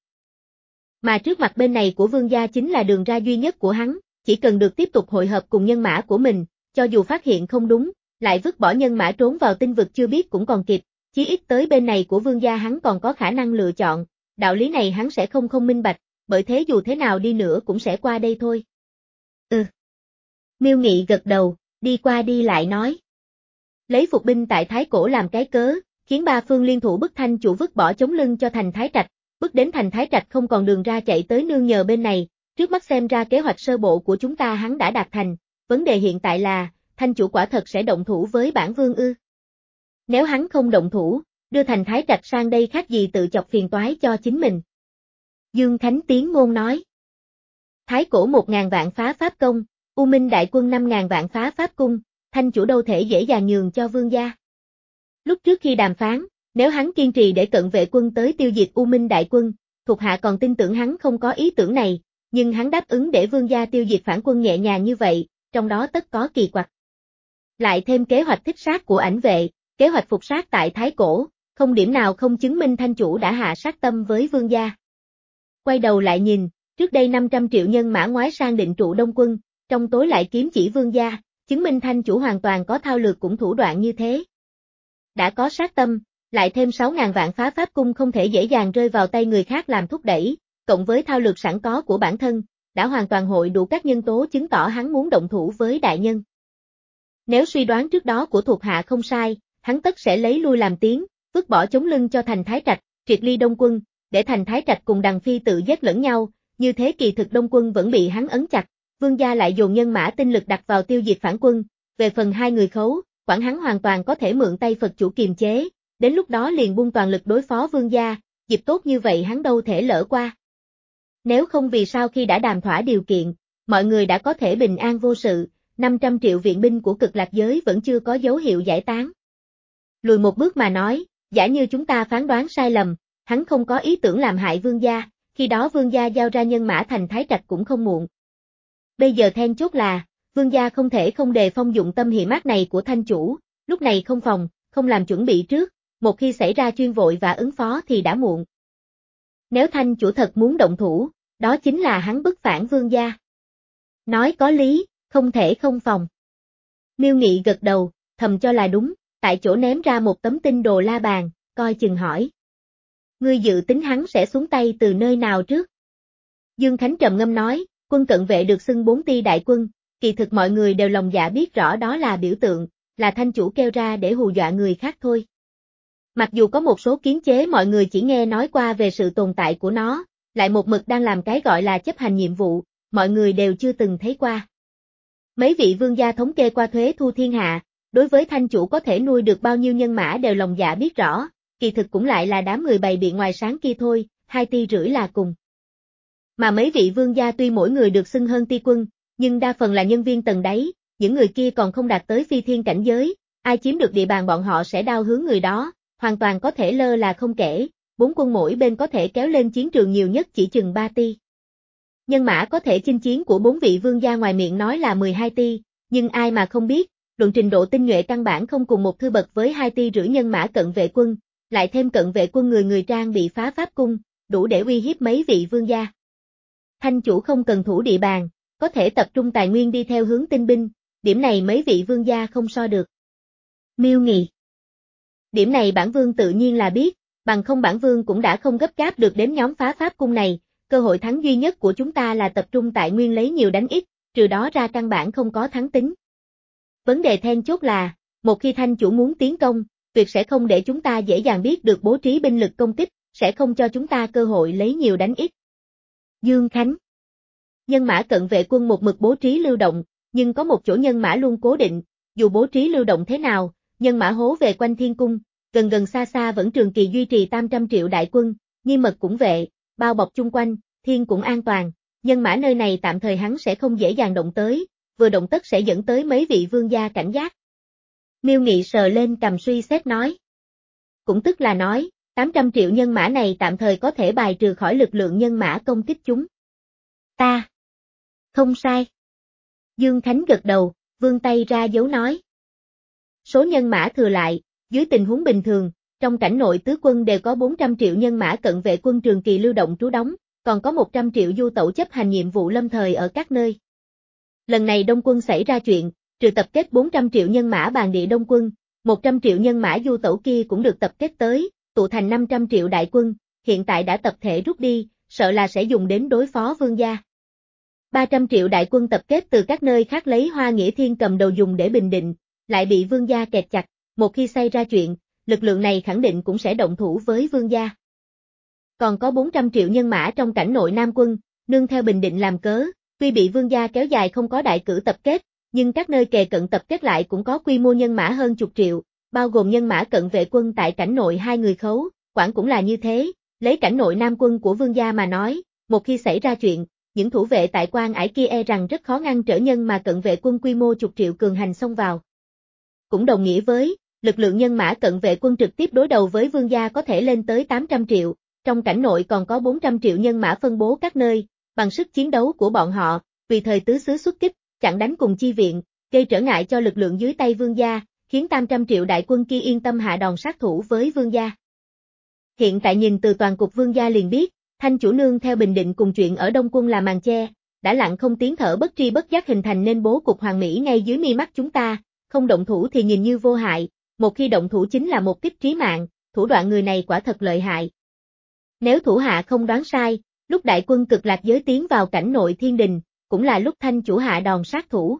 Mà trước mặt bên này của vương gia chính là đường ra duy nhất của hắn, chỉ cần được tiếp tục hội hợp cùng nhân mã của mình, cho dù phát hiện không đúng, lại vứt bỏ nhân mã trốn vào tinh vực chưa biết cũng còn kịp, chí ít tới bên này của vương gia hắn còn có khả năng lựa chọn, đạo lý này hắn sẽ không không minh bạch, bởi thế dù thế nào đi nữa cũng sẽ qua đây thôi. Ừ. Miêu Nghị gật đầu, đi qua đi lại nói. Lấy phục binh tại Thái Cổ làm cái cớ, khiến ba phương liên thủ bức Thanh chủ vứt bỏ chống lưng cho Thành Thái Trạch, bước đến Thành Thái Trạch không còn đường ra chạy tới nương nhờ bên này, trước mắt xem ra kế hoạch sơ bộ của chúng ta hắn đã đạt thành, vấn đề hiện tại là, Thanh chủ quả thật sẽ động thủ với bản vương ư. Nếu hắn không động thủ, đưa Thành Thái Trạch sang đây khác gì tự chọc phiền toái cho chính mình. Dương Khánh Tiến ngôn nói. Thái Cổ một ngàn vạn phá pháp công, U Minh đại quân năm ngàn vạn phá pháp cung, Thanh chủ đâu thể dễ dàng nhường cho vương gia. Lúc trước khi đàm phán, nếu hắn kiên trì để cận vệ quân tới tiêu diệt U Minh đại quân, thuộc hạ còn tin tưởng hắn không có ý tưởng này, nhưng hắn đáp ứng để vương gia tiêu diệt phản quân nhẹ nhàng như vậy, trong đó tất có kỳ quặc. Lại thêm kế hoạch thích sát của ảnh vệ, kế hoạch phục sát tại Thái Cổ, không điểm nào không chứng minh Thanh chủ đã hạ sát tâm với vương gia. Quay đầu lại nhìn, trước đây năm trăm triệu nhân mã ngoái sang định trụ Đông quân, trong tối lại kiếm chỉ vương gia, chứng minh Thanh chủ hoàn toàn có thao lược cũng thủ đoạn như thế. Đã có sát tâm, lại thêm sáu ngàn vạn phá pháp cung không thể dễ dàng rơi vào tay người khác làm thúc đẩy, cộng với thao lược sẵn có của bản thân, đã hoàn toàn hội đủ các nhân tố chứng tỏ hắn muốn động thủ với đại nhân. Nếu suy đoán trước đó của thuộc hạ không sai, hắn tất sẽ lấy lui làm tiến, vứt bỏ chống lưng cho Thành Thái Trạch, triệt ly Đông quân, để Thành Thái Trạch cùng Đằng Phi tự giết lẫn nhau, như thế kỳ thực Đông quân vẫn bị hắn ấn chặt, vương gia lại dồn nhân mã tinh lực đặt vào tiêu diệt phản quân, về phần hai người khấu, quản hắn hoàn toàn có thể mượn tay Phật chủ kiềm chế, đến lúc đó liền buông toàn lực đối phó vương gia, dịp tốt như vậy hắn đâu thể lỡ qua. Nếu không vì sao khi đã đàm thỏa điều kiện, mọi người đã có thể bình an vô sự, năm trăm triệu viện binh của Cực Lạc giới vẫn chưa có dấu hiệu giải tán. Lùi một bước mà nói, giả như chúng ta phán đoán sai lầm, hắn không có ý tưởng làm hại vương gia, khi đó vương gia giao ra nhân mã thành Thái Trạch cũng không muộn. Bây giờ then chốt là, vương gia không thể không đề phong dụng tâm hiểm ác này của thanh chủ, lúc này không phòng, không làm chuẩn bị trước, một khi xảy ra chuyên vội và ứng phó thì đã muộn. Nếu thanh chủ thật muốn động thủ, đó chính là hắn bức phản vương gia. Nói có lý, không thể không phòng. Miêu Nghị gật đầu, thầm cho là đúng, tại chỗ ném ra một tấm tinh đồ la bàn, coi chừng hỏi. Ngươi dự tính hắn sẽ xuống tay từ nơi nào trước? Dương Khánh trầm ngâm nói, quân cận vệ được xưng bốn ti đại quân, kỳ thực mọi người đều lòng dạ biết rõ đó là biểu tượng, là thanh chủ kêu ra để hù dọa người khác thôi. Mặc dù có một số kiến chế mọi người chỉ nghe nói qua về sự tồn tại của nó, lại một mực đang làm cái gọi là chấp hành nhiệm vụ, mọi người đều chưa từng thấy qua. Mấy vị vương gia thống kê qua thuế thu thiên hạ, đối với thanh chủ có thể nuôi được bao nhiêu nhân mã đều lòng dạ biết rõ, kỳ thực cũng lại là đám người bày biện ngoài sáng kia thôi, hai ti rưỡi là cùng. Mà mấy vị vương gia tuy mỗi người được xưng hơn ti quân, nhưng đa phần là nhân viên tầng đáy, những người kia còn không đạt tới phi thiên cảnh giới, ai chiếm được địa bàn bọn họ sẽ đao hướng người đó, hoàn toàn có thể lơ là không kể, bốn quân mỗi bên có thể kéo lên chiến trường nhiều nhất chỉ chừng ba ti. Nhân mã có thể chinh chiến của bốn vị vương gia ngoài miệng nói là mười hai ti, nhưng ai mà không biết, luận trình độ tinh nhuệ căn bản không cùng một thư bậc với hai ti rưỡi nhân mã cận vệ quân, lại thêm cận vệ quân người người trang bị phá pháp cung, đủ để uy hiếp mấy vị vương gia. Thanh chủ không cần thủ địa bàn, có thể tập trung tài nguyên đi theo hướng tinh binh, điểm này mấy vị vương gia không so được. Miêu Nghị. Điểm này bản vương tự nhiên là biết, bằng không bản vương cũng đã không gấp gáp được đến nhóm phá pháp cung này, cơ hội thắng duy nhất của chúng ta là tập trung tài nguyên lấy nhiều đánh ít, trừ đó ra căn bản không có thắng tính. Vấn đề then chốt là, một khi thanh chủ muốn tiến công, tuyệt sẽ không để chúng ta dễ dàng biết được bố trí binh lực công kích, sẽ không cho chúng ta cơ hội lấy nhiều đánh ít. Dương Khánh. Nhân mã cận vệ quân một mực bố trí lưu động, nhưng có một chỗ nhân mã luôn cố định, dù bố trí lưu động thế nào, nhân mã hố về quanh thiên cung, gần gần xa xa vẫn trường kỳ duy trì tam trăm triệu đại quân, nghiêm mật cũng vệ, bao bọc chung quanh, thiên cũng an toàn, nhân mã nơi này tạm thời hắn sẽ không dễ dàng động tới, vừa động tất sẽ dẫn tới mấy vị vương gia cảnh giác. Miêu Nghị sờ lên cầm suy xét nói. Cũng tức là nói, tám trăm triệu nhân mã này tạm thời có thể bài trừ khỏi lực lượng nhân mã công kích chúng. Ta. Không sai. Dương Khánh gật đầu, vươn tay ra dấu nói. Số nhân mã thừa lại, dưới tình huống bình thường, trong cảnh nội tứ quân đều có bốn trăm triệu nhân mã cận vệ quân trường kỳ lưu động trú đóng, còn có một trăm triệu du tẩu chấp hành nhiệm vụ lâm thời ở các nơi. Lần này Đông quân xảy ra chuyện, trừ tập kết bốn trăm triệu nhân mã bàn địa Đông quân, một trăm triệu nhân mã du tẩu kia cũng được tập kết tới, tụ thành năm trăm triệu đại quân, hiện tại đã tập thể rút đi, sợ là sẽ dùng đến đối phó vương gia. ba trăm triệu đại quân tập kết từ các nơi khác lấy Hoa Nghĩa Thiên cầm đầu dùng để bình định, lại bị vương gia kẹt chặt, một khi xảy ra chuyện, lực lượng này khẳng định cũng sẽ động thủ với vương gia. Còn có bốn trăm triệu nhân mã trong cảnh nội Nam quân, nương theo bình định làm cớ, tuy bị vương gia kéo dài không có đại cử tập kết, nhưng các nơi kề cận tập kết lại cũng có quy mô nhân mã hơn chục triệu, bao gồm nhân mã cận vệ quân tại cảnh nội hai người khấu, quản cũng là như thế, lấy cảnh nội Nam quân của vương gia mà nói, một khi xảy ra chuyện, những thủ vệ tại quan ải kia e rằng rất khó ngăn trở nhân mà cận vệ quân quy mô chục triệu cường hành xông vào. Cũng đồng nghĩa với, lực lượng nhân mã cận vệ quân trực tiếp đối đầu với vương gia có thể lên tới tám trăm triệu, trong cảnh nội còn có bốn trăm triệu nhân mã phân bố các nơi, bằng sức chiến đấu của bọn họ, vì thời tứ xứ xuất kích, chặn đánh cùng chi viện, gây trở ngại cho lực lượng dưới tay vương gia, khiến tám trăm triệu đại quân kia yên tâm hạ đòn sát thủ với vương gia. Hiện tại nhìn từ toàn cục vương gia liền biết, thanh chủ nương theo bình định cùng chuyện ở Đông quân là màn che, đã lặng không tiếng thở bất tri bất giác hình thành nên bố cục hoàn mỹ ngay dưới mi mắt chúng ta, không động thủ thì nhìn như vô hại, một khi động thủ chính là một kích trí mạng, thủ đoạn người này quả thật lợi hại. Nếu thủ hạ không đoán sai, lúc đại quân cực lạc giới tiến vào cảnh nội thiên đình, cũng là lúc thanh chủ hạ đòn sát thủ.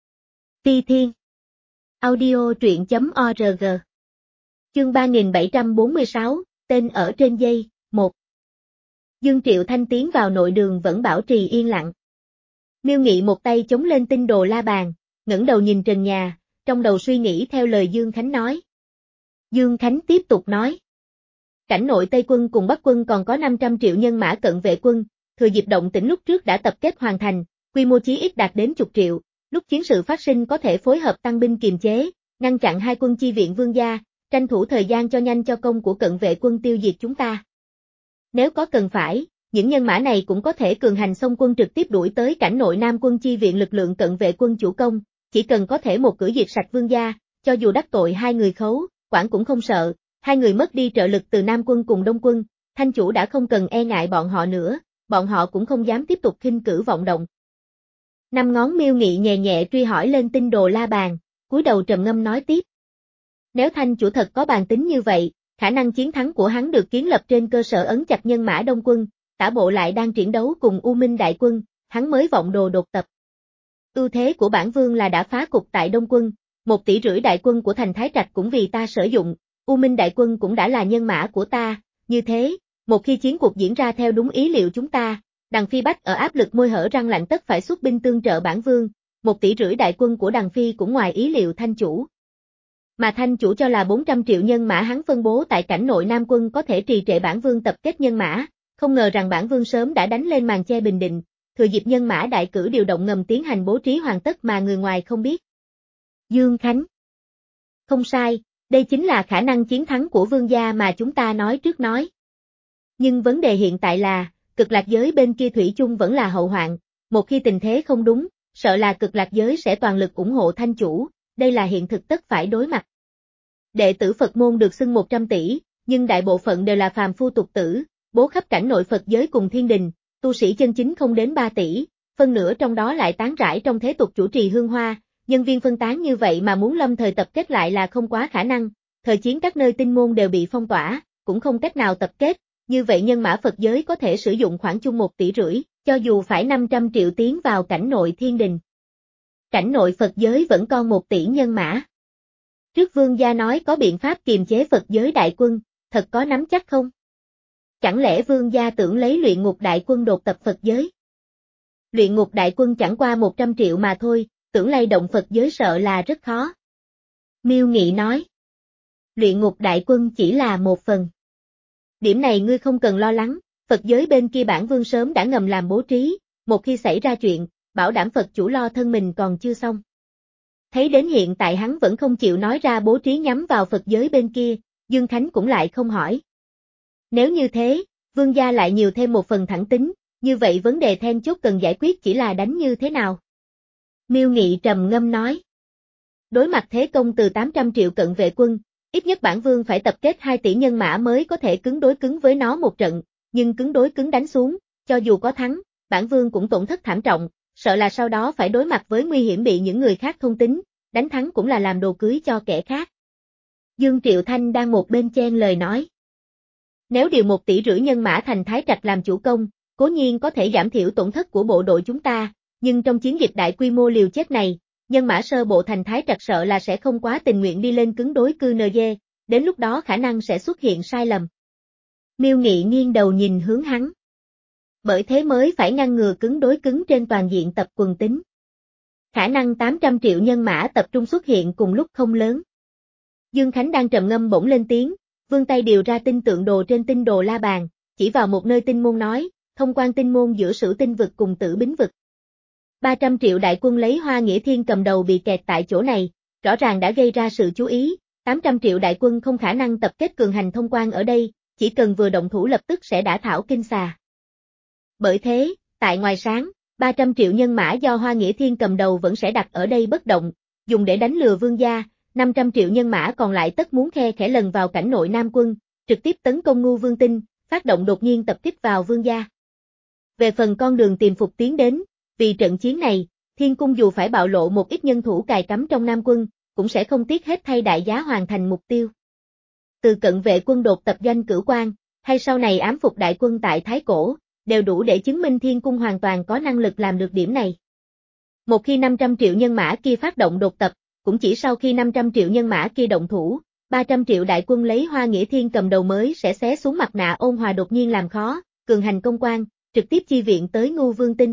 Phi Thiên. Audio truyện chấm org. Chương ba nghìn bảy trăm bốn mươi sáu, tên ở trên dây, một. Dương Triệu Thanh tiến vào nội đường vẫn bảo trì yên lặng. Miêu Nghị một tay chống lên tinh đồ la bàn, ngẩng đầu nhìn trần nhà, trong đầu suy nghĩ theo lời Dương Khánh nói. Dương Khánh tiếp tục nói. Cảnh nội Tây quân cùng Bắc quân còn có năm trăm triệu nhân mã cận vệ quân, thừa dịp động tĩnh lúc trước đã tập kết hoàn thành, quy mô chí ít đạt đến chục triệu, lúc chiến sự phát sinh có thể phối hợp tăng binh kiềm chế, ngăn chặn hai quân chi viện vương gia, tranh thủ thời gian cho nhanh cho công của cận vệ quân tiêu diệt chúng ta. Nếu có cần phải, những nhân mã này cũng có thể cường hành xông quân trực tiếp đuổi tới cảnh nội Nam quân chi viện lực lượng cận vệ quân chủ công, chỉ cần có thể một cửa diệt sạch Vương gia, cho dù đắc tội hai người Khấu, Quản cũng không sợ, hai người mất đi trợ lực từ Nam quân cùng Đông quân, Thanh chủ đã không cần e ngại bọn họ nữa, bọn họ cũng không dám tiếp tục khinh cử vọng động. Năm ngón Miêu Nghị nhẹ nhẹ truy hỏi lên tinh đồ La Bàn, cúi đầu trầm ngâm nói tiếp. Nếu Thanh chủ thật có bàn tính như vậy, khả năng chiến thắng của hắn được kiến lập trên cơ sở ấn chặt nhân mã Đông quân, Tả bộ lại đang triển đấu cùng U Minh đại quân, hắn mới vọng đồ đột tập. Ưu thế của bản vương là đã phá cục tại Đông quân, một tỷ rưỡi đại quân của thành Thái Trạch cũng vì ta sử dụng, U Minh đại quân cũng đã là nhân mã của ta, như thế, một khi chiến cuộc diễn ra theo đúng ý liệu chúng ta, Đằng Phi Bách ở áp lực môi hở răng lạnh tất phải xuất binh tương trợ bản vương, một tỷ rưỡi đại quân của Đằng Phi cũng ngoài ý liệu Thanh chủ. Mà Thanh chủ cho là bốn trăm triệu nhân mã hắn phân bố tại cảnh nội Nam quân có thể trì trệ bản vương tập kết nhân mã, không ngờ rằng bản vương sớm đã đánh lên màn che Bình Định, thừa dịp nhân mã đại cử điều động ngầm tiến hành bố trí hoàn tất mà người ngoài không biết. Dương Khánh. Không sai, đây chính là khả năng chiến thắng của vương gia mà chúng ta nói trước nói. Nhưng vấn đề hiện tại là, cực lạc giới bên kia thủy chung vẫn là hậu hoạn, một khi tình thế không đúng, sợ là cực lạc giới sẽ toàn lực ủng hộ Thanh chủ, đây là hiện thực tất phải đối mặt. Đệ tử Phật môn được xưng một trăm tỷ, nhưng đại bộ phận đều là phàm phu tục tử, bố khắp cảnh nội Phật giới cùng thiên đình, tu sĩ chân chính không đến ba tỷ, phân nửa trong đó lại tán rải trong thế tục chủ trì hương hoa, nhân viên phân tán như vậy mà muốn lâm thời tập kết lại là không quá khả năng, thời chiến các nơi tinh môn đều bị phong tỏa, cũng không cách nào tập kết, như vậy nhân mã Phật giới có thể sử dụng khoảng chung một tỷ rưỡi, cho dù phải năm trăm triệu tiến vào cảnh nội thiên đình. Cảnh nội Phật giới vẫn còn một tỷ nhân mã. Trước vương gia nói có biện pháp kiềm chế Phật giới đại quân, thật có nắm chắc không? Chẳng lẽ vương gia tưởng lấy luyện ngục đại quân đột tập Phật giới? Luyện ngục đại quân chẳng qua một trăm triệu mà thôi, tưởng lay động Phật giới sợ là rất khó. Miêu Nghị nói. Luyện ngục đại quân chỉ là một phần. Điểm này ngươi không cần lo lắng, Phật giới bên kia bản vương sớm đã ngầm làm bố trí, một khi xảy ra chuyện, bảo đảm Phật chủ lo thân mình còn chưa xong. Thấy đến hiện tại hắn vẫn không chịu nói ra bố trí nhắm vào Phật giới bên kia, Dương Khánh cũng lại không hỏi. Nếu như thế, vương gia lại nhiều thêm một phần thẳng tính, như vậy vấn đề then chốt cần giải quyết chỉ là đánh như thế nào? Miêu Nghị trầm ngâm nói. Đối mặt thế công từ tám trăm triệu cận vệ quân, ít nhất bản vương phải tập kết hai tỷ nhân mã mới có thể cứng đối cứng với nó một trận, nhưng cứng đối cứng đánh xuống, cho dù có thắng, bản vương cũng tổn thất thảm trọng, sợ là sau đó phải đối mặt với nguy hiểm bị những người khác thông tính, đánh thắng cũng là làm đồ cưới cho kẻ khác. Dương Triệu Thanh đang một bên chen lời nói. Nếu điều một tỷ rưỡi nhân mã thành Thái Trạch làm chủ công, cố nhiên có thể giảm thiểu tổn thất của bộ đội chúng ta, nhưng trong chiến dịch đại quy mô liều chết này, nhân mã sơ bộ thành Thái Trạch sợ là sẽ không quá tình nguyện đi lên cứng đối cư en giê, đến lúc đó khả năng sẽ xuất hiện sai lầm. Miêu Nghị nghiêng đầu nhìn hướng hắn. Bởi thế mới phải ngăn ngừa cứng đối cứng trên toàn diện tập quần tính. Khả năng tám trăm triệu nhân mã tập trung xuất hiện cùng lúc không lớn. Dương Khánh đang trầm ngâm bỗng lên tiếng, vươn tay điều ra tinh tượng đồ trên tinh đồ La Bàn, chỉ vào một nơi tinh môn nói, thông quan tinh môn giữa Sử Tinh vực cùng Tử Bính vực. ba trăm triệu đại quân lấy Hoa Nghĩa Thiên cầm đầu bị kẹt tại chỗ này, rõ ràng đã gây ra sự chú ý, tám trăm triệu đại quân không khả năng tập kết cường hành thông quan ở đây, chỉ cần vừa động thủ lập tức sẽ đả thảo kinh xà. Bởi thế, tại ngoài sáng, ba trăm triệu nhân mã do Hoa Nghĩa Thiên cầm đầu vẫn sẽ đặt ở đây bất động, dùng để đánh lừa vương gia, năm trăm triệu nhân mã còn lại tất muốn khe khẽ lần vào cảnh nội Nam quân, trực tiếp tấn công Ngu Vương Tinh, phát động đột nhiên tập kích vào vương gia. Về phần con đường tìm phục tiến đến, vì trận chiến này, Thiên Cung dù phải bạo lộ một ít nhân thủ cài cắm trong Nam quân, cũng sẽ không tiếc hết thay đại giá hoàn thành mục tiêu. Từ cận vệ quân đột tập doanh Cửu Quan, hay sau này ám phục đại quân tại Thái Cổ, đều đủ để chứng minh Thiên Cung hoàn toàn có năng lực làm được điểm này. Một khi năm trăm triệu nhân mã kia phát động đột tập, cũng chỉ sau khi năm trăm triệu nhân mã kia động thủ, ba trăm triệu đại quân lấy Hoa Nghĩa Thiên cầm đầu mới sẽ xé xuống mặt nạ ôn hòa đột nhiên làm khó, cường hành công quan, trực tiếp chi viện tới Ngu Vương Tinh.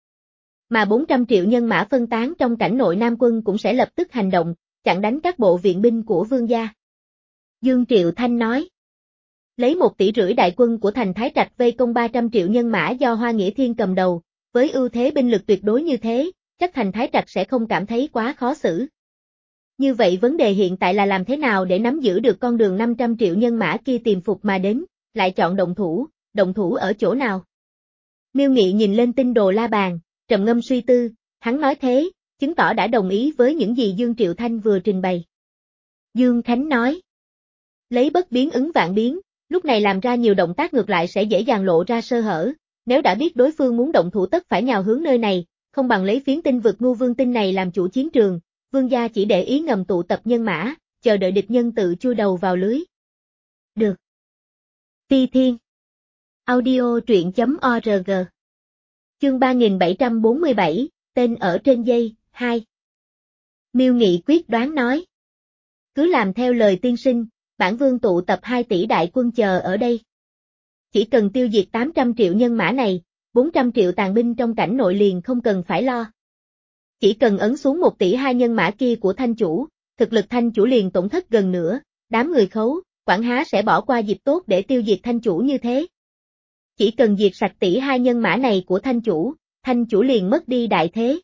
Mà bốn trăm triệu nhân mã phân tán trong cảnh nội Nam quân cũng sẽ lập tức hành động, chặn đánh các bộ viện binh của vương gia. Dương Triệu Thanh nói. Lấy một tỷ rưỡi đại quân của thành Thái Trạch vây công ba trăm triệu nhân mã do Hoa Nghĩa Thiên cầm đầu, với ưu thế binh lực tuyệt đối như thế, chắc thành Thái Trạch sẽ không cảm thấy quá khó xử. Như vậy vấn đề hiện tại là làm thế nào để nắm giữ được con đường năm trăm triệu nhân mã kia tiềm phục mà đến, lại chọn động thủ, động thủ ở chỗ nào? Miêu Nghị nhìn lên tinh đồ la bàn, trầm ngâm suy tư, hắn nói thế, chứng tỏ đã đồng ý với những gì Dương Triệu Thanh vừa trình bày. Dương Khánh nói, lấy bất biến ứng vạn biến, lúc này làm ra nhiều động tác ngược lại sẽ dễ dàng lộ ra sơ hở, nếu đã biết đối phương muốn động thủ tất phải nhào hướng nơi này, không bằng lấy phiến tinh vực ngu vương tinh này làm chủ chiến trường, vương gia chỉ để ý ngầm tụ tập nhân mã, chờ đợi địch nhân tự chui đầu vào lưới. Được. Phi Thiên. Audio truyện chấm org. Chương ba nghìn bảy trăm bốn mươi bảy, tên ở trên dây, hai. Miêu Nghị quyết đoán nói. Cứ làm theo lời tiên sinh, bản vương tụ tập hai tỷ đại quân chờ ở đây. Chỉ cần tiêu diệt tám trăm triệu nhân mã này, bốn trăm triệu tàn binh trong cảnh nội liền không cần phải lo. Chỉ cần ấn xuống một tỷ hai nhân mã kia của thanh chủ, thực lực thanh chủ liền tổn thất gần nửa, đám người khấu, quản há sẽ bỏ qua dịp tốt để tiêu diệt thanh chủ như thế. Chỉ cần diệt sạch tỷ hai nhân mã này của thanh chủ, thanh chủ liền mất đi đại thế.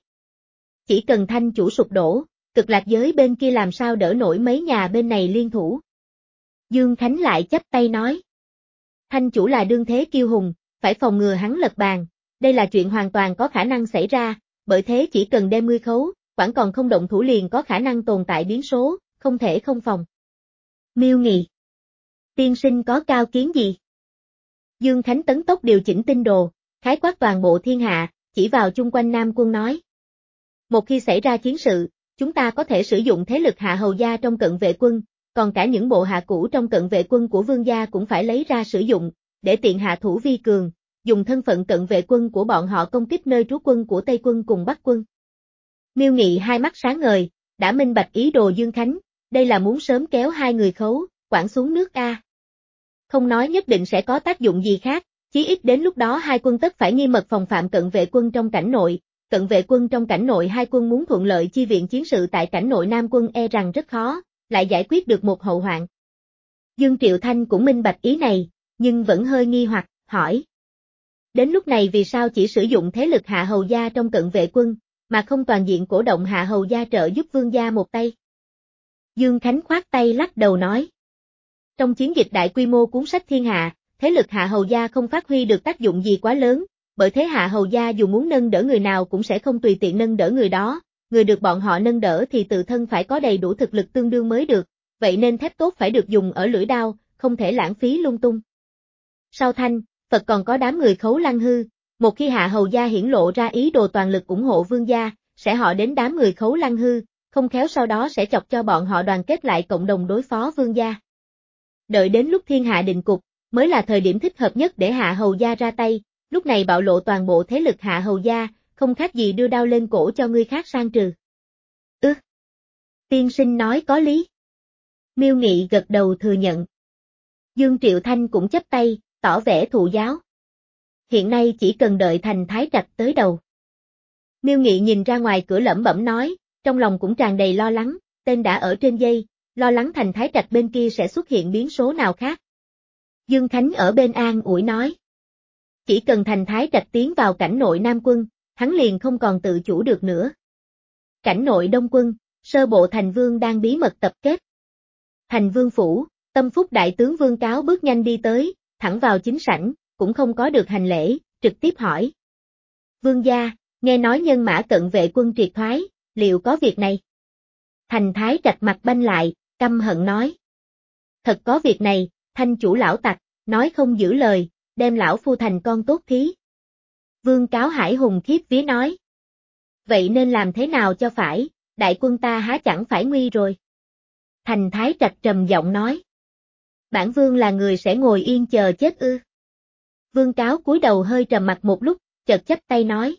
Chỉ cần thanh chủ sụp đổ, cực lạc giới bên kia làm sao đỡ nổi mấy nhà bên này liên thủ. Dương Khánh lại chắp tay nói. Thanh chủ là đương thế kiêu hùng, phải phòng ngừa hắn lật bàn, đây là chuyện hoàn toàn có khả năng xảy ra, bởi thế chỉ cần đem ngươi khấu, quản còn không động thủ liền có khả năng tồn tại biến số, không thể không phòng. Miêu Nghị. Tiên sinh có cao kiến gì? Dương Khánh tấn tốc điều chỉnh tinh đồ, khái quát toàn bộ thiên hạ, chỉ vào chung quanh Nam Quân nói. Một khi xảy ra chiến sự, chúng ta có thể sử dụng thế lực hạ hầu gia trong cận vệ quân, còn cả những bộ hạ cũ trong cận vệ quân của vương gia cũng phải lấy ra sử dụng, để tiện hạ thủ vi cường, dùng thân phận cận vệ quân của bọn họ công kích nơi trú quân của Tây quân cùng Bắc quân. Miêu Nghị hai mắt sáng ngời, đã minh bạch ý đồ Dương Khánh, đây là muốn sớm kéo hai người khấu, quản xuống nước A. Không nói nhất định sẽ có tác dụng gì khác, chí ít đến lúc đó hai quân tất phải nghiêm mật phòng phạm cận vệ quân trong cảnh nội, cận vệ quân trong cảnh nội hai quân muốn thuận lợi chi viện chiến sự tại cảnh nội Nam quân e rằng rất khó, lại giải quyết được một hậu hoạn. Dương Triệu Thanh cũng minh bạch ý này, nhưng vẫn hơi nghi hoặc, hỏi. Đến lúc này vì sao chỉ sử dụng thế lực hạ hầu gia trong cận vệ quân, mà không toàn diện cổ động hạ hầu gia trợ giúp vương gia một tay? Dương Khánh khoát tay lắc đầu nói. Trong chiến dịch đại quy mô cuốn sách thiên hạ, thế lực hạ hầu gia không phát huy được tác dụng gì quá lớn, bởi thế hạ hầu gia dù muốn nâng đỡ người nào cũng sẽ không tùy tiện nâng đỡ người đó, người được bọn họ nâng đỡ thì tự thân phải có đầy đủ thực lực tương đương mới được, vậy nên thép tốt phải được dùng ở lưỡi đao, không thể lãng phí lung tung. Sau Thanh, Phật còn có đám người khấu lăng hư, một khi hạ hầu gia hiển lộ ra ý đồ toàn lực ủng hộ vương gia, sẽ họ đến đám người khấu lăng hư, không khéo sau đó sẽ chọc cho bọn họ đoàn kết lại cộng đồng đối phó vương gia. Đợi đến lúc thiên hạ định cục, mới là thời điểm thích hợp nhất để hạ hầu gia ra tay, lúc này bạo lộ toàn bộ thế lực hạ hầu gia, không khác gì đưa đao lên cổ cho người khác sang trừ. Ư. Tiên sinh nói có lý. Miêu Nghị gật đầu thừa nhận. Dương Triệu Thanh cũng chắp tay, tỏ vẻ thụ giáo. Hiện nay chỉ cần đợi thành Thái Trạch tới đầu. Miêu Nghị nhìn ra ngoài cửa lẩm bẩm nói, trong lòng cũng tràn đầy lo lắng, tên đã ở trên dây, lo lắng thành Thái Trạch bên kia sẽ xuất hiện biến số nào khác. Dương Khánh ở bên an ủi nói. Chỉ cần thành Thái Trạch tiến vào cảnh nội Nam quân, hắn liền không còn tự chủ được nữa. Cảnh nội Đông quân, sơ bộ thành vương đang bí mật tập kết. Thành vương phủ, tâm phúc đại tướng Vương Cáo bước nhanh đi tới, thẳng vào chính sảnh, cũng không có được hành lễ, trực tiếp hỏi. Vương gia, nghe nói nhân mã cận vệ quân triệt thoái, liệu có việc này? Thành Thái Trạch mặt banh lại, căm hận nói. Thật có việc này, thanh chủ lão tặc, nói không giữ lời, đem lão phu thành con tốt thí. Vương Cáo hải hùng khiếp vía nói. Vậy nên làm thế nào cho phải, đại quân ta há chẳng phải nguy rồi. Thành Thái Trạch trầm giọng nói. Bản vương là người sẽ ngồi yên chờ chết ư. Vương Cáo cúi đầu hơi trầm mặt một lúc, chợt chắp tay nói.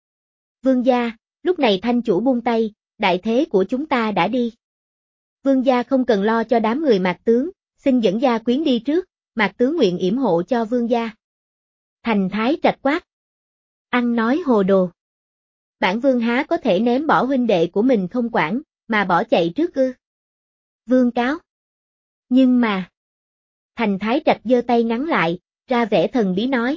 Vương gia, lúc này thanh chủ buông tay, đại thế của chúng ta đã đi. Vương gia không cần lo cho đám người Mạc tướng, xin dẫn gia quyến đi trước, Mạc tướng nguyện yểm hộ cho vương gia. Thành Thái Trạch quát. Ăn nói hồ đồ. Bản vương há có thể ném bỏ huynh đệ của mình không quản, mà bỏ chạy trước ư. Vương Cáo. Nhưng mà. Thành Thái Trạch giơ tay ngắn lại, ra vẻ thần bí nói.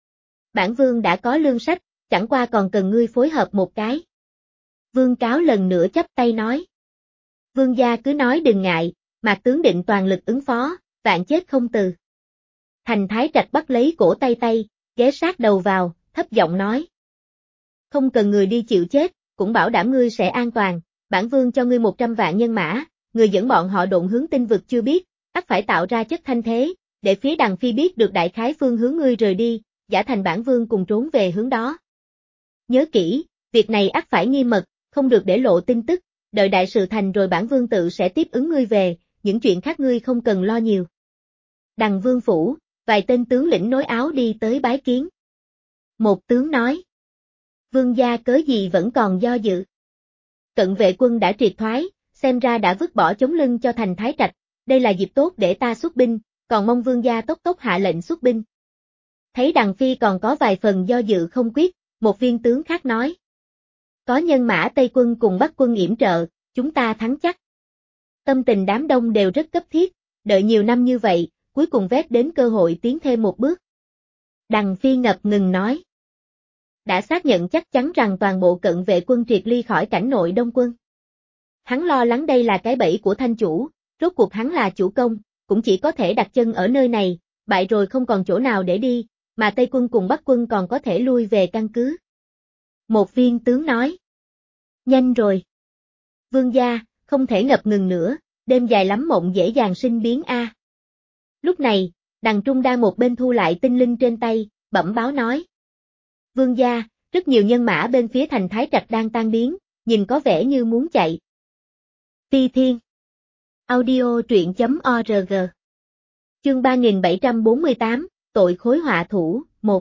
Bản vương đã có lương sách, chẳng qua còn cần ngươi phối hợp một cái. Vương Cáo lần nữa chắp tay nói. Vương gia cứ nói đừng ngại, Mạc tướng định toàn lực ứng phó, vạn chết không từ. Thành Thái Trạch bắt lấy cổ tay tay, ghé sát đầu vào, thấp giọng nói. Không cần người đi chịu chết, cũng bảo đảm ngươi sẽ an toàn, bản vương cho ngươi một trăm vạn nhân mã, người dẫn bọn họ độn hướng tinh vực chưa biết, ắt phải tạo ra chất thanh thế, để phía đằng phi biết được đại khái phương hướng ngươi rời đi, giả thành bản vương cùng trốn về hướng đó. Nhớ kỹ, việc này ắt phải nghiêm mật, không được để lộ tin tức, đợi đại sự thành rồi bản vương tự sẽ tiếp ứng ngươi về, những chuyện khác ngươi không cần lo nhiều. Đằng vương phủ, vài tên tướng lĩnh nối áo đi tới bái kiến. Một tướng nói. Vương gia cớ gì vẫn còn do dự. Cận vệ quân đã triệt thoái, xem ra đã vứt bỏ chống lưng cho Thành Thái Trạch, đây là dịp tốt để ta xuất binh, còn mong vương gia tốc tốc hạ lệnh xuất binh. Thấy đằng phi còn có vài phần do dự không quyết, một viên tướng khác nói. Có nhân mã Tây quân cùng Bắc quân yểm trợ, chúng ta thắng chắc. Tâm tình đám đông đều rất cấp thiết, đợi nhiều năm như vậy, cuối cùng vét đến cơ hội tiến thêm một bước. Đằng phi ngập ngừng nói. Đã xác nhận chắc chắn rằng toàn bộ cận vệ quân triệt ly khỏi cảnh nội Đông quân. Hắn lo lắng đây là cái bẫy của thanh chủ, rốt cuộc hắn là chủ công, cũng chỉ có thể đặt chân ở nơi này, bại rồi không còn chỗ nào để đi, mà Tây quân cùng Bắc quân còn có thể lui về căn cứ. Một viên tướng nói. Nhanh rồi. Vương gia, không thể ngập ngừng nữa, đêm dài lắm mộng dễ dàng sinh biến a. Lúc này, đằng trung đang một bên thu lại tinh linh trên tay, bẩm báo nói. Vương gia, rất nhiều nhân mã bên phía Thành Thái Trạch đang tan biến, nhìn có vẻ như muốn chạy. Phi Thiên. Audio truyện chấm org. Chương ba nghìn bảy trăm bốn mươi tám, tội khối họa thủ, một.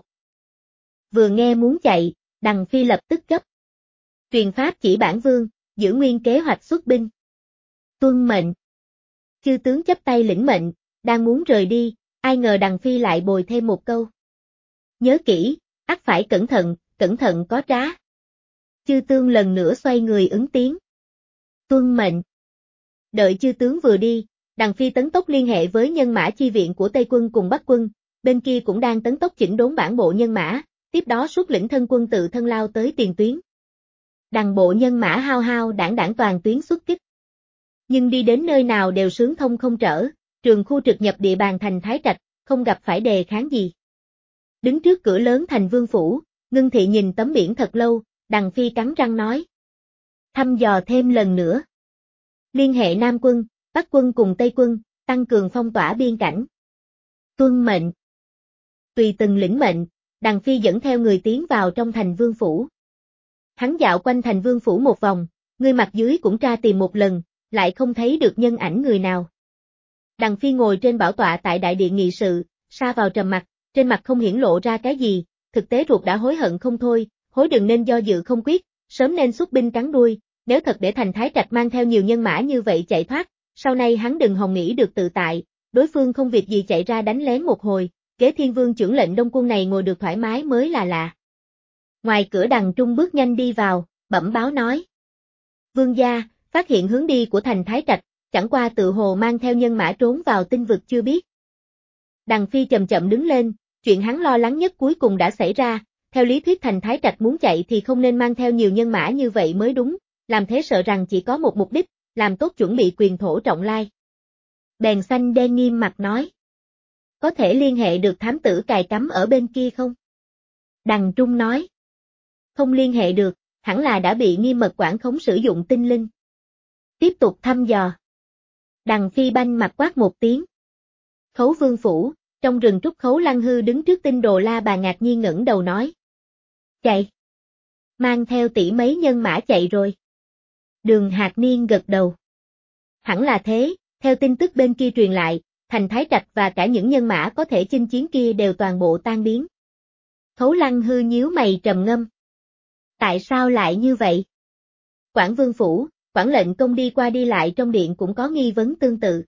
Vừa nghe muốn chạy, đằng phi lập tức gấp. Truyền pháp chỉ bản vương, giữ nguyên kế hoạch xuất binh. Tuân mệnh. Chư tướng chấp tay lĩnh mệnh, đang muốn rời đi, ai ngờ đằng phi lại bồi thêm một câu. Nhớ kỹ, ắt phải cẩn thận, cẩn thận có trá. Chư tướng lần nữa xoay người ứng tiếng. Tuân mệnh. Đợi chư tướng vừa đi, đằng phi tấn tốc liên hệ với nhân mã chi viện của Tây quân cùng Bắc quân, bên kia cũng đang tấn tốc chỉnh đốn bản bộ nhân mã, tiếp đó xuất lĩnh thân quân tự thân lao tới tiền tuyến. Đằng bộ nhân mã hao hao đảng đảng toàn tuyến xuất kích. Nhưng đi đến nơi nào đều sướng thông không trở, trường khu trực nhập địa bàn Thành Thái Trạch, không gặp phải đề kháng gì. Đứng trước cửa lớn thành vương phủ, ngưng thị nhìn tấm biển thật lâu, đằng phi cắn răng nói. Thăm dò thêm lần nữa. Liên hệ Nam quân, Bắc quân cùng Tây quân, tăng cường phong tỏa biên cảnh. Tuân mệnh. Tùy từng lĩnh mệnh, đằng phi dẫn theo người tiến vào trong thành vương phủ. Hắn dạo quanh thành vương phủ một vòng, người mặt dưới cũng tra tìm một lần, lại không thấy được nhân ảnh người nào. Đằng phi ngồi trên bảo tọa tại đại điện nghị sự, sa vào trầm mặc, trên mặt không hiển lộ ra cái gì, thực tế ruột đã hối hận không thôi, hối đừng nên do dự không quyết, sớm nên xuất binh cắn đuôi, nếu thật để Thành Thái Trạch mang theo nhiều nhân mã như vậy chạy thoát, sau này hắn đừng hòng nghĩ được tự tại, đối phương không việc gì chạy ra đánh lén một hồi, kế thiên vương trưởng lệnh Đông quân này ngồi được thoải mái mới là lạ. Ngoài cửa đằng trung bước nhanh đi vào, bẩm báo nói. Vương gia, phát hiện hướng đi của Thành Thái Trạch, chẳng qua tự hồ mang theo nhân mã trốn vào tinh vực chưa biết. Đằng phi chậm chậm đứng lên, chuyện hắn lo lắng nhất cuối cùng đã xảy ra, theo lý thuyết Thành Thái Trạch muốn chạy thì không nên mang theo nhiều nhân mã như vậy mới đúng, làm thế sợ rằng chỉ có một mục đích, làm tốt chuẩn bị quyền thổ trọng lai. Bèn xanh đen nghiêm mặt nói. Có thể liên hệ được thám tử cài cắm ở bên kia không? Đằng trung nói. Không liên hệ được, hẳn là đã bị nghiêm mật quản khống sử dụng tinh linh. Tiếp tục thăm dò. Đằng phi banh mặt quát một tiếng. Khấu vương phủ, trong rừng trúc Khấu Lăng Hư đứng trước tinh đồ la bà ngạc nhiên ngẩng đầu nói. Chạy. Mang theo tỷ mấy nhân mã chạy rồi. Đường Hạc Niên gật đầu. Hẳn là thế, theo tin tức bên kia truyền lại, Thành Thái Trạch và cả những nhân mã có thể chinh chiến kia đều toàn bộ tan biến. Khấu Lăng Hư nhíu mày trầm ngâm. Tại sao lại như vậy? Quảng Vương Phủ, Quảng lệnh công đi qua đi lại trong điện cũng có nghi vấn tương tự.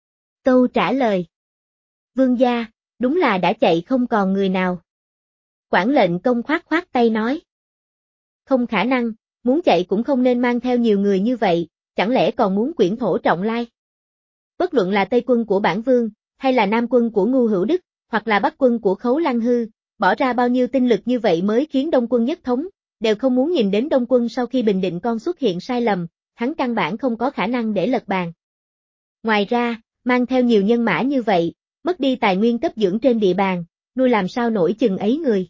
Câu trả lời. Vương gia, đúng là đã chạy không còn người nào. Quảng lệnh công khoát khoát tay nói. Không khả năng, muốn chạy cũng không nên mang theo nhiều người như vậy, chẳng lẽ còn muốn quyển thổ trọng lai? Bất luận là Tây quân của bản vương, hay là Nam quân của Ngu Hữu Đức, hoặc là Bắc quân của Khấu Lăng Hư, bỏ ra bao nhiêu tinh lực như vậy mới khiến Đông quân nhất thống, đều không muốn nhìn đến Đông quân sau khi bình định con xuất hiện sai lầm, hắn căn bản không có khả năng để lật bàn. Ngoài ra, mang theo nhiều nhân mã như vậy, mất đi tài nguyên cấp dưỡng trên địa bàn, nuôi làm sao nổi chừng ấy người.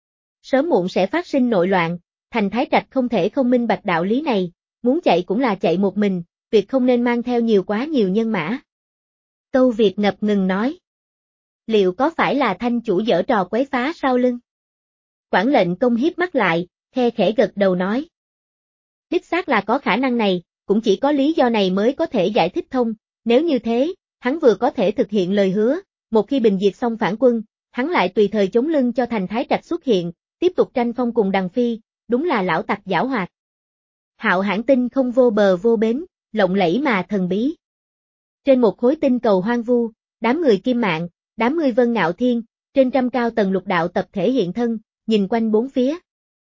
Sớm muộn sẽ phát sinh nội loạn, Thành Thái Trạch không thể không minh bạch đạo lý này, muốn chạy cũng là chạy một mình, việc không nên mang theo nhiều quá nhiều nhân mã. Câu Việt ngập ngừng nói. Liệu có phải là Thanh chủ giở trò quấy phá sau lưng? Quản lệnh công hiếp mắt lại, khe khẽ gật đầu nói. Đích xác là có khả năng này, cũng chỉ có lý do này mới có thể giải thích thông, nếu như thế, hắn vừa có thể thực hiện lời hứa, một khi bình diệt xong phản quân, hắn lại tùy thời chống lưng cho Thành Thái Trạch xuất hiện, tiếp tục tranh phong cùng Đằng Phi, đúng là lão tặc giảo hoạt. Hạo Hãn tinh không vô bờ vô bến, lộng lẫy mà thần bí. Trên một khối tinh cầu hoang vu, đám người Kim Mạng, đám người Vân Ngạo Thiên, trên trăm cao tầng lục đạo tập thể hiện thân, nhìn quanh bốn phía.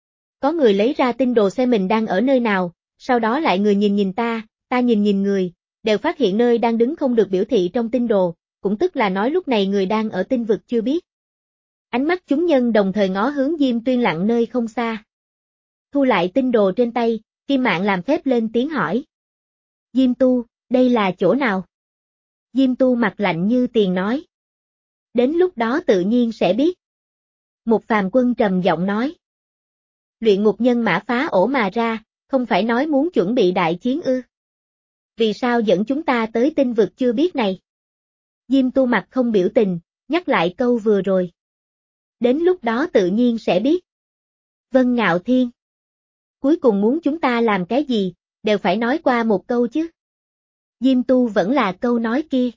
Có người lấy ra tinh đồ xem mình đang ở nơi nào, sau đó lại người nhìn nhìn ta, ta nhìn nhìn người, đều phát hiện nơi đang đứng không được biểu thị trong tinh đồ, cũng tức là nói lúc này người đang ở tinh vực chưa biết. Ánh mắt chúng nhân đồng thời ngó hướng Diêm Tuyên lặng nơi không xa. Thu lại tinh đồ trên tay, Kim Mạng làm phép lên tiếng hỏi. Diêm Tu, đây là chỗ nào? Diêm Tu mặt lạnh như tiền nói. Đến lúc đó tự nhiên sẽ biết. Một phàm quân trầm giọng nói. Luyện ngục nhân mã phá ổ mà ra, không phải nói muốn chuẩn bị đại chiến ư? Vì sao dẫn chúng ta tới tinh vực chưa biết này? Diêm Tu mặt không biểu tình, nhắc lại câu vừa rồi. Đến lúc đó tự nhiên sẽ biết. Vân Ngạo Thiên. Cuối cùng muốn chúng ta làm cái gì, đều phải nói qua một câu chứ. Diêm Tu vẫn là câu nói kia.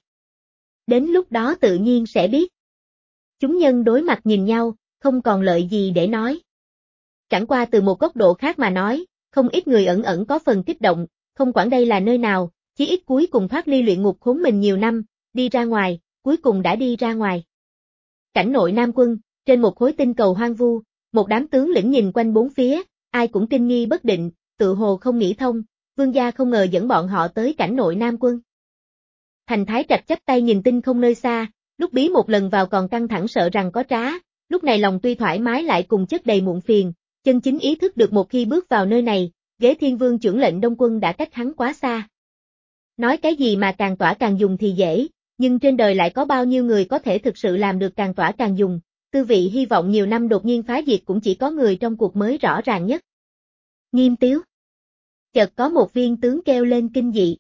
Đến lúc đó tự nhiên sẽ biết. Chúng nhân đối mặt nhìn nhau, không còn lợi gì để nói. Chẳng qua từ một góc độ khác mà nói, không ít người ẩn ẩn có phần kích động, không quản đây là nơi nào, chí ít cuối cùng thoát ly luyện ngục khốn mình nhiều năm, đi ra ngoài, cuối cùng đã đi ra ngoài. Cảnh nội Nam Quân, trên một khối tinh cầu hoang vu, một đám tướng lĩnh nhìn quanh bốn phía, ai cũng kinh nghi bất định, tự hồ không nghĩ thông, vương gia không ngờ dẫn bọn họ tới cảnh nội Nam Quân. Thành Thái Trạch chắp tay nhìn tinh không nơi xa, lúc bí một lần vào còn căng thẳng sợ rằng có trá, lúc này lòng tuy thoải mái lại cùng chất đầy muộn phiền, chân chính ý thức được một khi bước vào nơi này, ghế thiên vương trưởng lệnh Đông Quân đã cách hắn quá xa. Nói cái gì mà càng tỏa càng dùng thì dễ, nhưng trên đời lại có bao nhiêu người có thể thực sự làm được càng tỏa càng dùng, tư vị hy vọng nhiều năm đột nhiên phá diệt cũng chỉ có người trong cuộc mới rõ ràng nhất. Nghiêm Tiếu. Chợt có một viên tướng kêu lên kinh dị.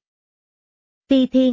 Phi Thiên.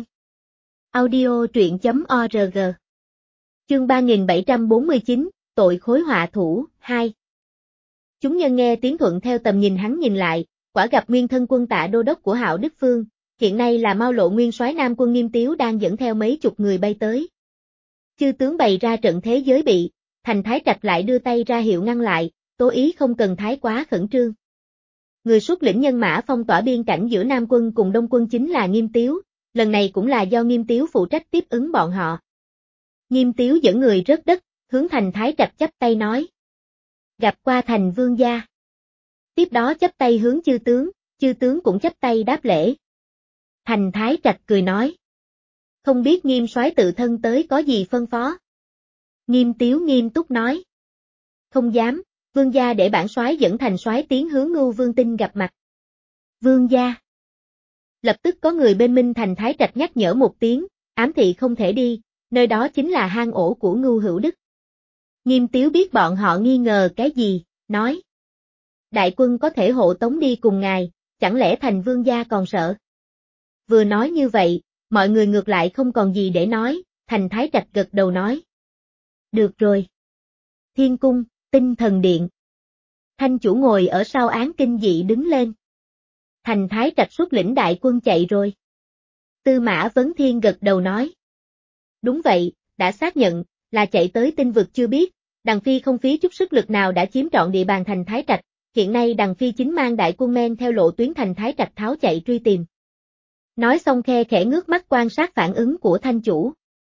Audio truyện chấm org. Chương ba nghìn bảy trăm bốn mươi chín, tội khối họa thủ, hai. Chúng nhân nghe tiếng thuận theo tầm nhìn hắn nhìn lại, quả gặp nguyên thân quân tạ đô đốc của Hạo Đức Phương, hiện nay là Mao Lộ nguyên soái Nam Quân Nghiêm Tiếu đang dẫn theo mấy chục người bay tới. Chư tướng bày ra trận thế giới bị, Thành Thái Trạch lại đưa tay ra hiệu ngăn lại, tố ý không cần thái quá khẩn trương. Người xuất lĩnh nhân mã phong tỏa biên cảnh giữa Nam Quân cùng Đông Quân chính là Nghiêm Tiếu, lần này cũng là do Nghiêm Tiếu phụ trách tiếp ứng bọn họ. Nghiêm Tiếu dẫn người rớt đất, hướng Thành Thái Trạch chắp tay nói. Gặp qua Thành Vương gia. Tiếp đó chắp tay hướng chư tướng, chư tướng cũng chắp tay đáp lễ. Thành Thái Trạch cười nói. Không biết Nghiêm soái tự thân tới có gì phân phó. Nghiêm Tiếu nghiêm túc nói. Không dám, Vương gia để bản soái dẫn Thành soái tiến hướng Ngưu Vương Tinh gặp mặt. Vương gia. Lập tức có người bên Minh Thành Thái Trạch nhắc nhở một tiếng, ám thị không thể đi, nơi đó chính là hang ổ của Ngưu Hữu Đức. Nghiêm Tiếu biết bọn họ nghi ngờ cái gì, nói. Đại quân có thể hộ tống đi cùng ngài, chẳng lẽ Thành Vương gia còn sợ? Vừa nói như vậy, mọi người ngược lại không còn gì để nói, Thành Thái Trạch gật đầu nói. Được rồi. Thiên cung, Tinh Thần Điện. Thanh chủ ngồi ở sau án kinh dị đứng lên. Thành Thái Trạch xuất lĩnh đại quân chạy rồi. Tư Mã Vấn Thiên gật đầu nói. Đúng vậy, đã xác nhận, là chạy tới tinh vực chưa biết, Đằng Phi không phí chút sức lực nào đã chiếm trọn địa bàn Thành Thái Trạch, hiện nay Đằng Phi chính mang đại quân men theo lộ tuyến Thành Thái Trạch tháo chạy truy tìm. Nói xong khe khẽ ngước mắt quan sát phản ứng của thanh chủ.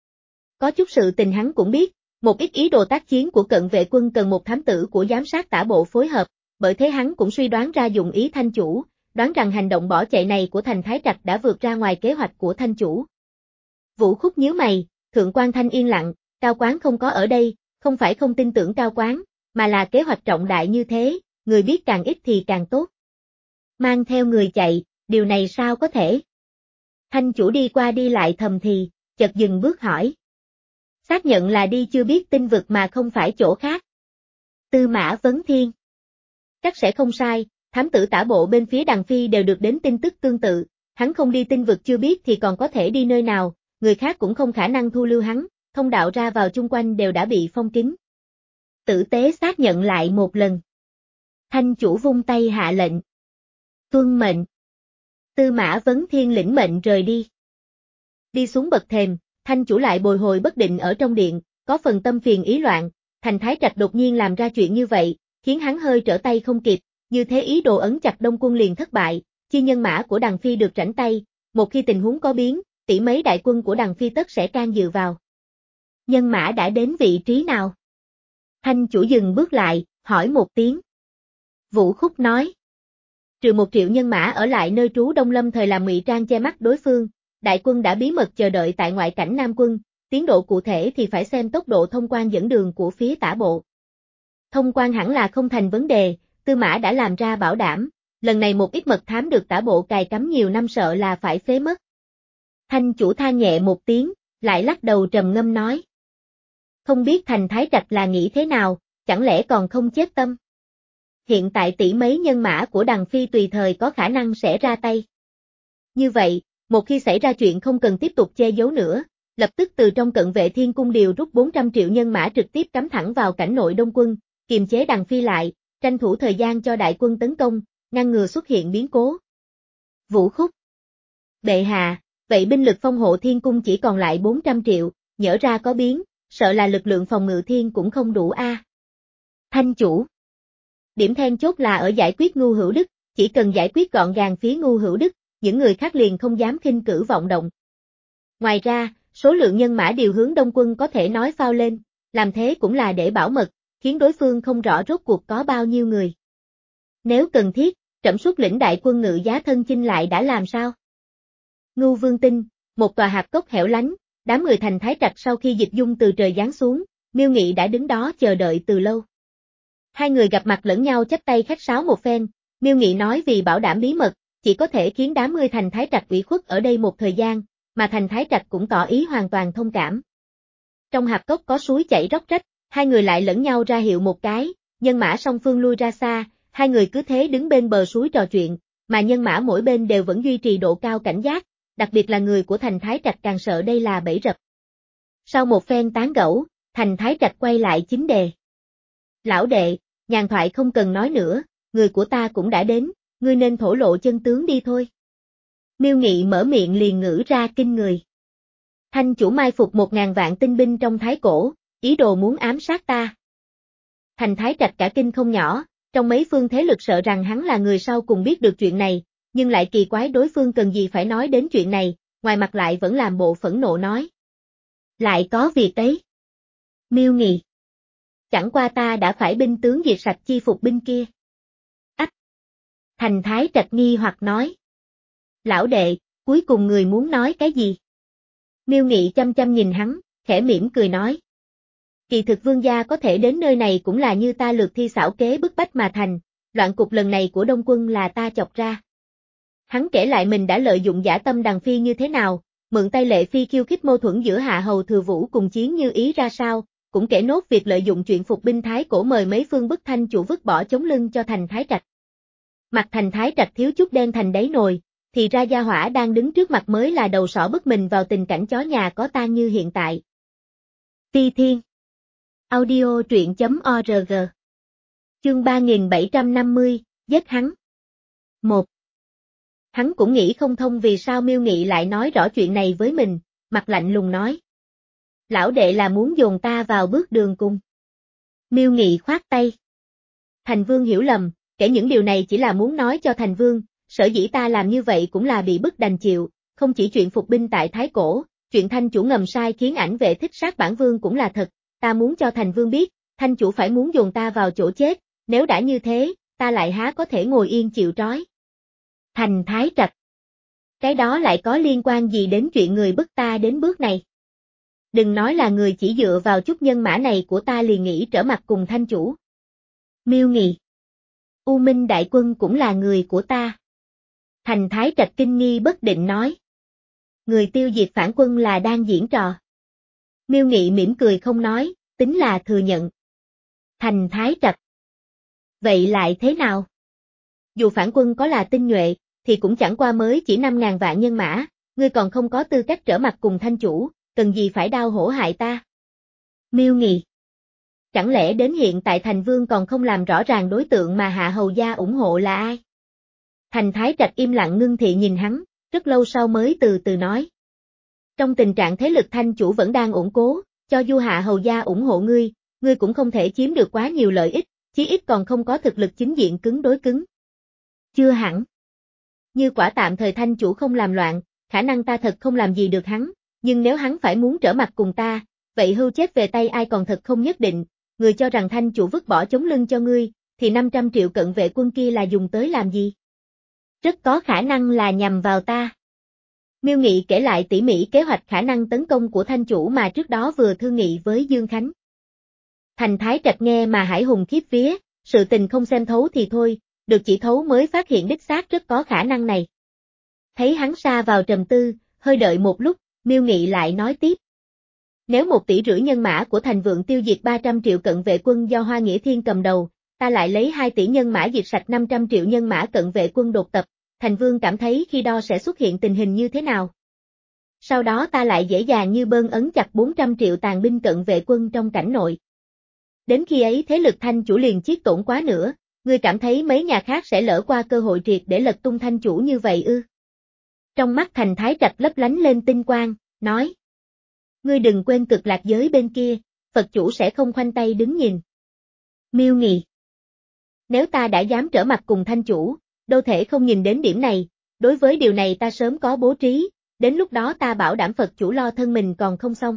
Có chút sự tình hắn cũng biết, một ít ý đồ tác chiến của cận vệ quân cần một thám tử của giám sát tả bộ phối hợp, bởi thế hắn cũng suy đoán ra dụng ý thanh chủ, đoán rằng hành động bỏ chạy này của Thành Thái Trạch đã vượt ra ngoài kế hoạch của thanh chủ. Vũ Khúc nhíu mày, Thượng quan Thanh yên lặng, Cao Quán không có ở đây, không phải không tin tưởng Cao Quán, mà là kế hoạch trọng đại như thế, người biết càng ít thì càng tốt. Mang theo người chạy, Điều này sao có thể? Thanh chủ đi qua đi lại thầm thì, chợt dừng bước hỏi. Xác nhận là đi chưa biết tinh vực mà không phải chỗ khác. Tư Mã Vấn Thiên. Chắc sẽ không sai, thám tử tả bộ bên phía Đằng Phi đều được đến tin tức tương tự, hắn không đi tinh vực chưa biết thì còn có thể đi nơi nào, người khác cũng không khả năng thu lưu hắn, thông đạo ra vào chung quanh đều đã bị phong kín. Tử tế xác nhận lại một lần. Thanh chủ vung tay hạ lệnh. Tuân mệnh. Tư Mã Vấn Thiên lĩnh mệnh rời đi. Đi xuống bậc thềm, thanh chủ lại bồi hồi bất định ở trong điện, có phần tâm phiền ý loạn, Thành Thái Trạch đột nhiên làm ra chuyện như vậy, khiến hắn hơi trở tay không kịp, như thế ý đồ ấn chặt Đông quân liền thất bại, chi nhân mã của Đằng Phi được rảnh tay, một khi tình huống có biến, tỷ mấy đại quân của Đằng Phi tất sẽ can dự vào. Nhân mã đã đến vị trí nào? Thanh chủ dừng bước lại, hỏi một tiếng. Vũ Khúc nói. Trừ một triệu nhân mã ở lại nơi trú Đông Lâm thời làm ngụy trang che mắt đối phương, đại quân đã bí mật chờ đợi tại ngoại cảnh Nam quân, tiến độ cụ thể thì phải xem tốc độ thông quan dẫn đường của phía tả bộ. Thông quan hẳn là không thành vấn đề, Tư Mã đã làm ra bảo đảm, lần này một ít mật thám được tả bộ cài cắm nhiều năm sợ là phải phế mất. Thanh chủ than nhẹ một tiếng, lại lắc đầu trầm ngâm nói. Không biết Thành Thái Trạch là nghĩ thế nào, chẳng lẽ còn không chết tâm? Hiện tại tỷ mấy nhân mã của Đằng Phi tùy thời có khả năng sẽ ra tay. Như vậy, một khi xảy ra chuyện không cần tiếp tục che giấu nữa, lập tức từ trong cận vệ thiên cung điều rút bốn trăm triệu nhân mã trực tiếp cắm thẳng vào cảnh nội Đông quân, kiềm chế Đằng Phi lại, tranh thủ thời gian cho đại quân tấn công, ngăn ngừa xuất hiện biến cố. Vũ Khúc. Bệ hạ, vậy binh lực phong hộ thiên cung chỉ còn lại bốn trăm triệu, nhỡ ra có biến, sợ là lực lượng phòng ngự thiên cũng không đủ a. À. Thanh chủ. Điểm then chốt là ở giải quyết Ngu Hữu Đức, chỉ cần giải quyết gọn gàng phía Ngu Hữu Đức, những người khác liền không dám khinh cử vọng động. Ngoài ra, số lượng nhân mã điều hướng Đông quân có thể nói phao lên, làm thế cũng là để bảo mật, khiến đối phương không rõ rốt cuộc có bao nhiêu người. Nếu cần thiết, trẫm xuất lĩnh đại quân ngự giá thân chinh lại đã làm sao? Ngưu Vương Tinh, một tòa hạp cốc hẻo lánh, đám người Thành Thái Trạch sau khi dịch dung từ trời giáng xuống, Miêu Nghị đã đứng đó chờ đợi từ lâu. Hai người gặp mặt lẫn nhau chắp tay khách sáo một phen, Miêu Nghị nói vì bảo đảm bí mật, chỉ có thể khiến đám người Thành Thái Trạch ủy khuất ở đây một thời gian, mà Thành Thái Trạch cũng tỏ ý hoàn toàn thông cảm. Trong hạp cốc có suối chảy róc rách, hai người lại lẫn nhau ra hiệu một cái, nhân mã song phương lui ra xa, hai người cứ thế đứng bên bờ suối trò chuyện, mà nhân mã mỗi bên đều vẫn duy trì độ cao cảnh giác, đặc biệt là người của Thành Thái Trạch càng sợ đây là bẫy rập. Sau một phen tán gẫu, Thành Thái Trạch quay lại chính đề. Lão đệ, nhàn thoại không cần nói nữa, người của ta cũng đã đến, ngươi nên thổ lộ chân tướng đi thôi. Miêu Nghị mở miệng liền ngữ ra kinh người. Thanh chủ mai phục một ngàn vạn tinh binh trong Thái Cổ, ý đồ muốn ám sát ta. Thành Thái Trạch cả kinh không nhỏ, trong mấy phương thế lực sợ rằng hắn là người sau cùng biết được chuyện này, nhưng lại kỳ quái đối phương cần gì phải nói đến chuyện này, ngoài mặt lại vẫn làm bộ phẫn nộ nói. Lại có việc ấy. Miêu Nghị. Chẳng qua ta đã phải binh tướng diệt sạch chi phục binh kia. Ách. Thành Thái Trạch nghi hoặc nói. Lão đệ, cuối cùng người muốn nói cái gì? Miêu Nghị chăm chăm nhìn hắn, khẽ mỉm cười nói. Kỳ thực vương gia có thể đến nơi này cũng là như ta lược thi xảo kế bức bách mà thành, loạn cục lần này của Đông quân là ta chọc ra. Hắn kể lại mình đã lợi dụng giả tâm Đằng Phi như thế nào, mượn tay Lệ Phi khiêu khích mâu thuẫn giữa Hạ Hầu Thừa Vũ cùng Chiến Như Ý ra sao, cũng kể nốt việc lợi dụng chuyện phục binh Thái Cổ mời mấy phương bức thanh chủ vứt bỏ chống lưng cho Thành Thái Trạch. Mặt Thành Thái Trạch thiếu chút đen thành đáy nồi, thì ra gia hỏa đang đứng trước mặt mới là đầu sỏ bức mình vào tình cảnh chó nhà có tang như hiện tại. Phi Thiên. Audio truyện chấm org. Chương ba nghìn bảy trăm năm mươi, giết hắn. một. Hắn cũng nghĩ không thông vì sao Miêu Nghị lại nói rõ chuyện này với mình, mặt lạnh lùng nói. Lão đệ là muốn dồn ta vào bước đường cùng. Miêu Nghị khoát tay. Thành Vương hiểu lầm, kể những điều này chỉ là muốn nói cho Thành Vương, sở dĩ ta làm như vậy cũng là bị bức đành chịu, không chỉ chuyện phục binh tại Thái Cổ, chuyện Thanh chủ ngầm sai khiến ảnh vệ thích sát bản vương cũng là thật, ta muốn cho Thành Vương biết, Thanh chủ phải muốn dồn ta vào chỗ chết, nếu đã như thế, ta lại há có thể ngồi yên chịu trói. Thành Thái Trạch. Cái đó lại có liên quan gì đến chuyện người bức ta đến bước này? Đừng nói là người chỉ dựa vào chút nhân mã này của ta liền nghĩ trở mặt cùng Thanh chủ. Miêu Nghị. U Minh đại quân cũng là người của ta. Thành Thái Trạch kinh nghi bất định nói. Người tiêu diệt phản quân là đang diễn trò. Miêu Nghị mỉm cười không nói, tính là thừa nhận. Thành Thái Trạch. Vậy lại thế nào? Dù phản quân có là tinh nhuệ, thì cũng chẳng qua mới chỉ năm ngàn vạn nhân mã, ngươi còn không có tư cách trở mặt cùng thanh chủ, cần gì phải đau hổ hại ta? Miêu Nghị. Chẳng lẽ đến hiện tại Thành Vương còn không làm rõ ràng đối tượng mà Hạ Hầu Gia ủng hộ là ai? Thành Thái Trạch im lặng ngưng thị nhìn hắn, rất lâu sau mới từ từ nói. Trong tình trạng thế lực thanh chủ vẫn đang ổn cố, cho dù Hạ Hầu Gia ủng hộ ngươi, ngươi cũng không thể chiếm được quá nhiều lợi ích, chí ít còn không có thực lực chính diện cứng đối cứng. Chưa hẳn. Như quả tạm thời thanh chủ không làm loạn, khả năng ta thật không làm gì được hắn, nhưng nếu hắn phải muốn trở mặt cùng ta, vậy hưu chết về tay ai còn thật không nhất định, người cho rằng thanh chủ vứt bỏ chống lưng cho ngươi, thì năm trăm triệu cận vệ quân kia là dùng tới làm gì? Rất có khả năng là nhằm vào ta. Miêu Nghị kể lại tỉ mỉ kế hoạch khả năng tấn công của thanh chủ mà trước đó vừa thương nghị với Dương Khánh. Thành Thái Trạch nghe mà hải hùng khiếp vía, sự tình không xem thấu thì thôi, được chỉ thấu mới phát hiện đích xác rất có khả năng này. Thấy hắn sa vào trầm tư, hơi đợi một lúc, Miêu Nghị lại nói tiếp. Nếu một tỷ rưỡi nhân mã của Thành Vượng tiêu diệt ba trăm triệu cận vệ quân do Hoa Nghĩa Thiên cầm đầu, ta lại lấy hai tỷ nhân mã diệt sạch năm trăm triệu nhân mã cận vệ quân đột tập, Thành Vương cảm thấy khi đo sẽ xuất hiện tình hình như thế nào? Sau đó ta lại dễ dàng như bơn ấn chặt bốn trăm triệu tàn binh cận vệ quân trong cảnh nội. Đến khi ấy thế lực thanh chủ liền chiết tổn quá nữa, ngươi cảm thấy mấy nhà khác sẽ lỡ qua cơ hội triệt để lật tung thanh chủ như vậy ư? Trong mắt Thành Thái Trạch lấp lánh lên tinh quang, nói. Ngươi đừng quên cực lạc giới bên kia, Phật chủ sẽ không khoanh tay đứng nhìn. Miêu Nghị. Nếu ta đã dám trở mặt cùng thanh chủ, đâu thể không nhìn đến điểm này, đối với điều này ta sớm có bố trí, đến lúc đó ta bảo đảm Phật chủ lo thân mình còn không xong.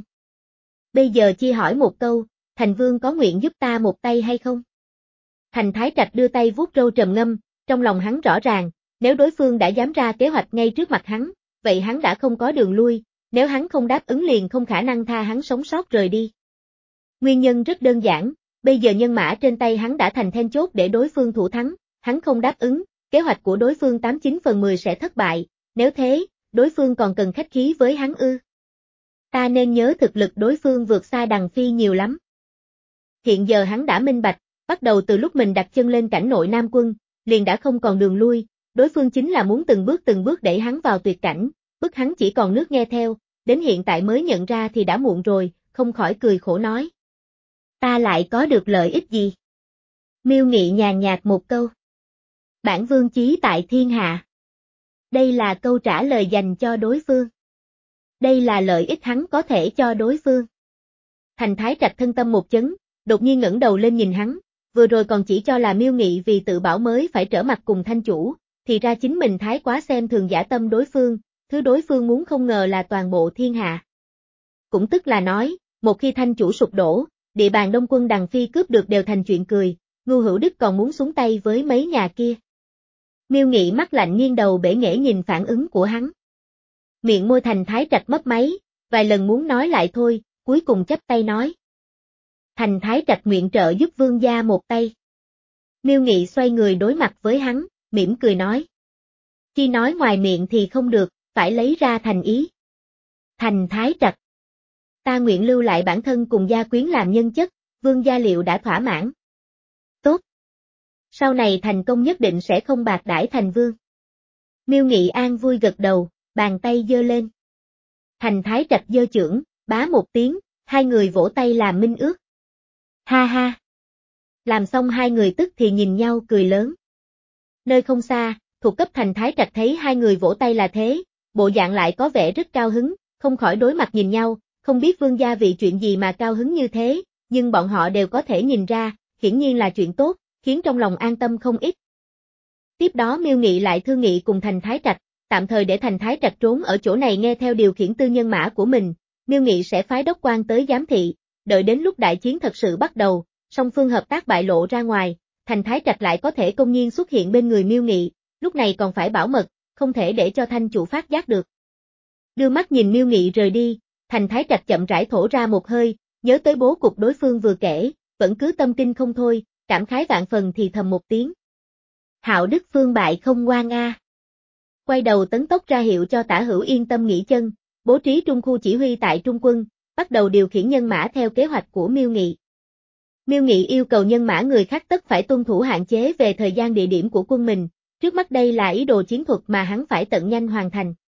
Bây giờ chia hỏi một câu, Thành Vương có nguyện giúp ta một tay hay không? Thành Thái Trạch đưa tay vuốt râu trầm ngâm, trong lòng hắn rõ ràng, nếu đối phương đã dám ra kế hoạch ngay trước mặt hắn, vậy hắn đã không có đường lui, nếu hắn không đáp ứng liền không khả năng tha hắn sống sót rời đi. Nguyên nhân rất đơn giản, bây giờ nhân mã trên tay hắn đã thành then chốt để đối phương thủ thắng, hắn không đáp ứng, kế hoạch của đối phương tám chín phần mười sẽ thất bại, nếu thế, đối phương còn cần khách khí với hắn ư. Ta nên nhớ thực lực đối phương vượt xa Đằng Phi nhiều lắm. Hiện giờ hắn đã minh bạch, bắt đầu từ lúc mình đặt chân lên cảnh nội Nam Quân, liền đã không còn đường lui, đối phương chính là muốn từng bước từng bước đẩy hắn vào tuyệt cảnh, bức hắn chỉ còn nước nghe theo, đến hiện tại mới nhận ra thì đã muộn rồi, không khỏi cười khổ nói. Ta lại có được lợi ích gì? Miêu Nghị nhàn nhạt một câu. Bản vương chí tại thiên hạ. Đây là câu trả lời dành cho đối phương. Đây là lợi ích hắn có thể cho đối phương. Thành Thái Trạch thân tâm một chấn, đột nhiên ngẩng đầu lên nhìn hắn, vừa rồi còn chỉ cho là Miêu Nghị vì tự bảo mới phải trở mặt cùng thanh chủ, thì ra chính mình thái quá xem thường dã tâm đối phương, thứ đối phương muốn không ngờ là toàn bộ thiên hạ. Cũng tức là nói, một khi thanh chủ sụp đổ, địa bàn Đông Quân Đằng Phi cướp được đều thành chuyện cười, Ngưu Hữu Đức còn muốn xuống tay với mấy nhà kia. Miêu Nghị mắt lạnh nghiêng đầu bể nghễ nhìn phản ứng của hắn. Miệng môi Thành Thái Trạch mấp máy, vài lần muốn nói lại thôi, cuối cùng chắp tay nói. Thành Thái Trạch nguyện trợ giúp vương gia một tay. Miêu Nghị xoay người đối mặt với hắn, mỉm cười nói. Khi nói ngoài miệng thì không được, phải lấy ra thành ý. Thành Thái Trạch. Ta nguyện lưu lại bản thân cùng gia quyến làm nhân chất, vương gia liệu đã thỏa mãn. Tốt. Sau này thành công nhất định sẽ không bạc đãi Thành Vương. Miêu Nghị an vui gật đầu, bàn tay giơ lên. Thành Thái Trạch giơ chưởng, bá một tiếng, hai người vỗ tay làm minh ước. Ha ha. Làm xong hai người tức thì nhìn nhau cười lớn. Nơi không xa, thuộc cấp Thành Thái Trạch thấy hai người vỗ tay là thế, bộ dạng lại có vẻ rất cao hứng, không khỏi đối mặt nhìn nhau, không biết vương gia vì chuyện gì mà cao hứng như thế, nhưng bọn họ đều có thể nhìn ra, hiển nhiên là chuyện tốt, khiến trong lòng an tâm không ít. Tiếp đó Miêu Nghị lại thương nghị cùng Thành Thái Trạch, tạm thời để Thành Thái Trạch trốn ở chỗ này nghe theo điều khiển tư nhân mã của mình, Miêu Nghị sẽ phái đốc quan tới giám thị, đợi đến lúc đại chiến thật sự bắt đầu, song phương hợp tác bại lộ ra ngoài, Thành Thái Trạch lại có thể công nhiên xuất hiện bên người Miêu Nghị, lúc này còn phải bảo mật, không thể để cho thanh chủ phát giác được. Đưa mắt nhìn Miêu Nghị rời đi, Thành Thái Trạch chậm rãi thổ ra một hơi, nhớ tới bố cục đối phương vừa kể, vẫn cứ tâm kinh không thôi, cảm khái vạn phần thì thầm một tiếng. Hạo Đức Phương bại không ngoan a. quay đầu tấn tốc ra hiệu cho Tả Hữu yên tâm nghỉ chân, bố trí trung khu chỉ huy tại trung quân, bắt đầu điều khiển nhân mã theo kế hoạch của Miêu Nghị. Miêu Nghị yêu cầu nhân mã người khác tất phải tuân thủ hạn chế về thời gian địa điểm của quân mình, trước mắt đây là ý đồ chiến thuật mà hắn phải tận nhanh hoàn thành.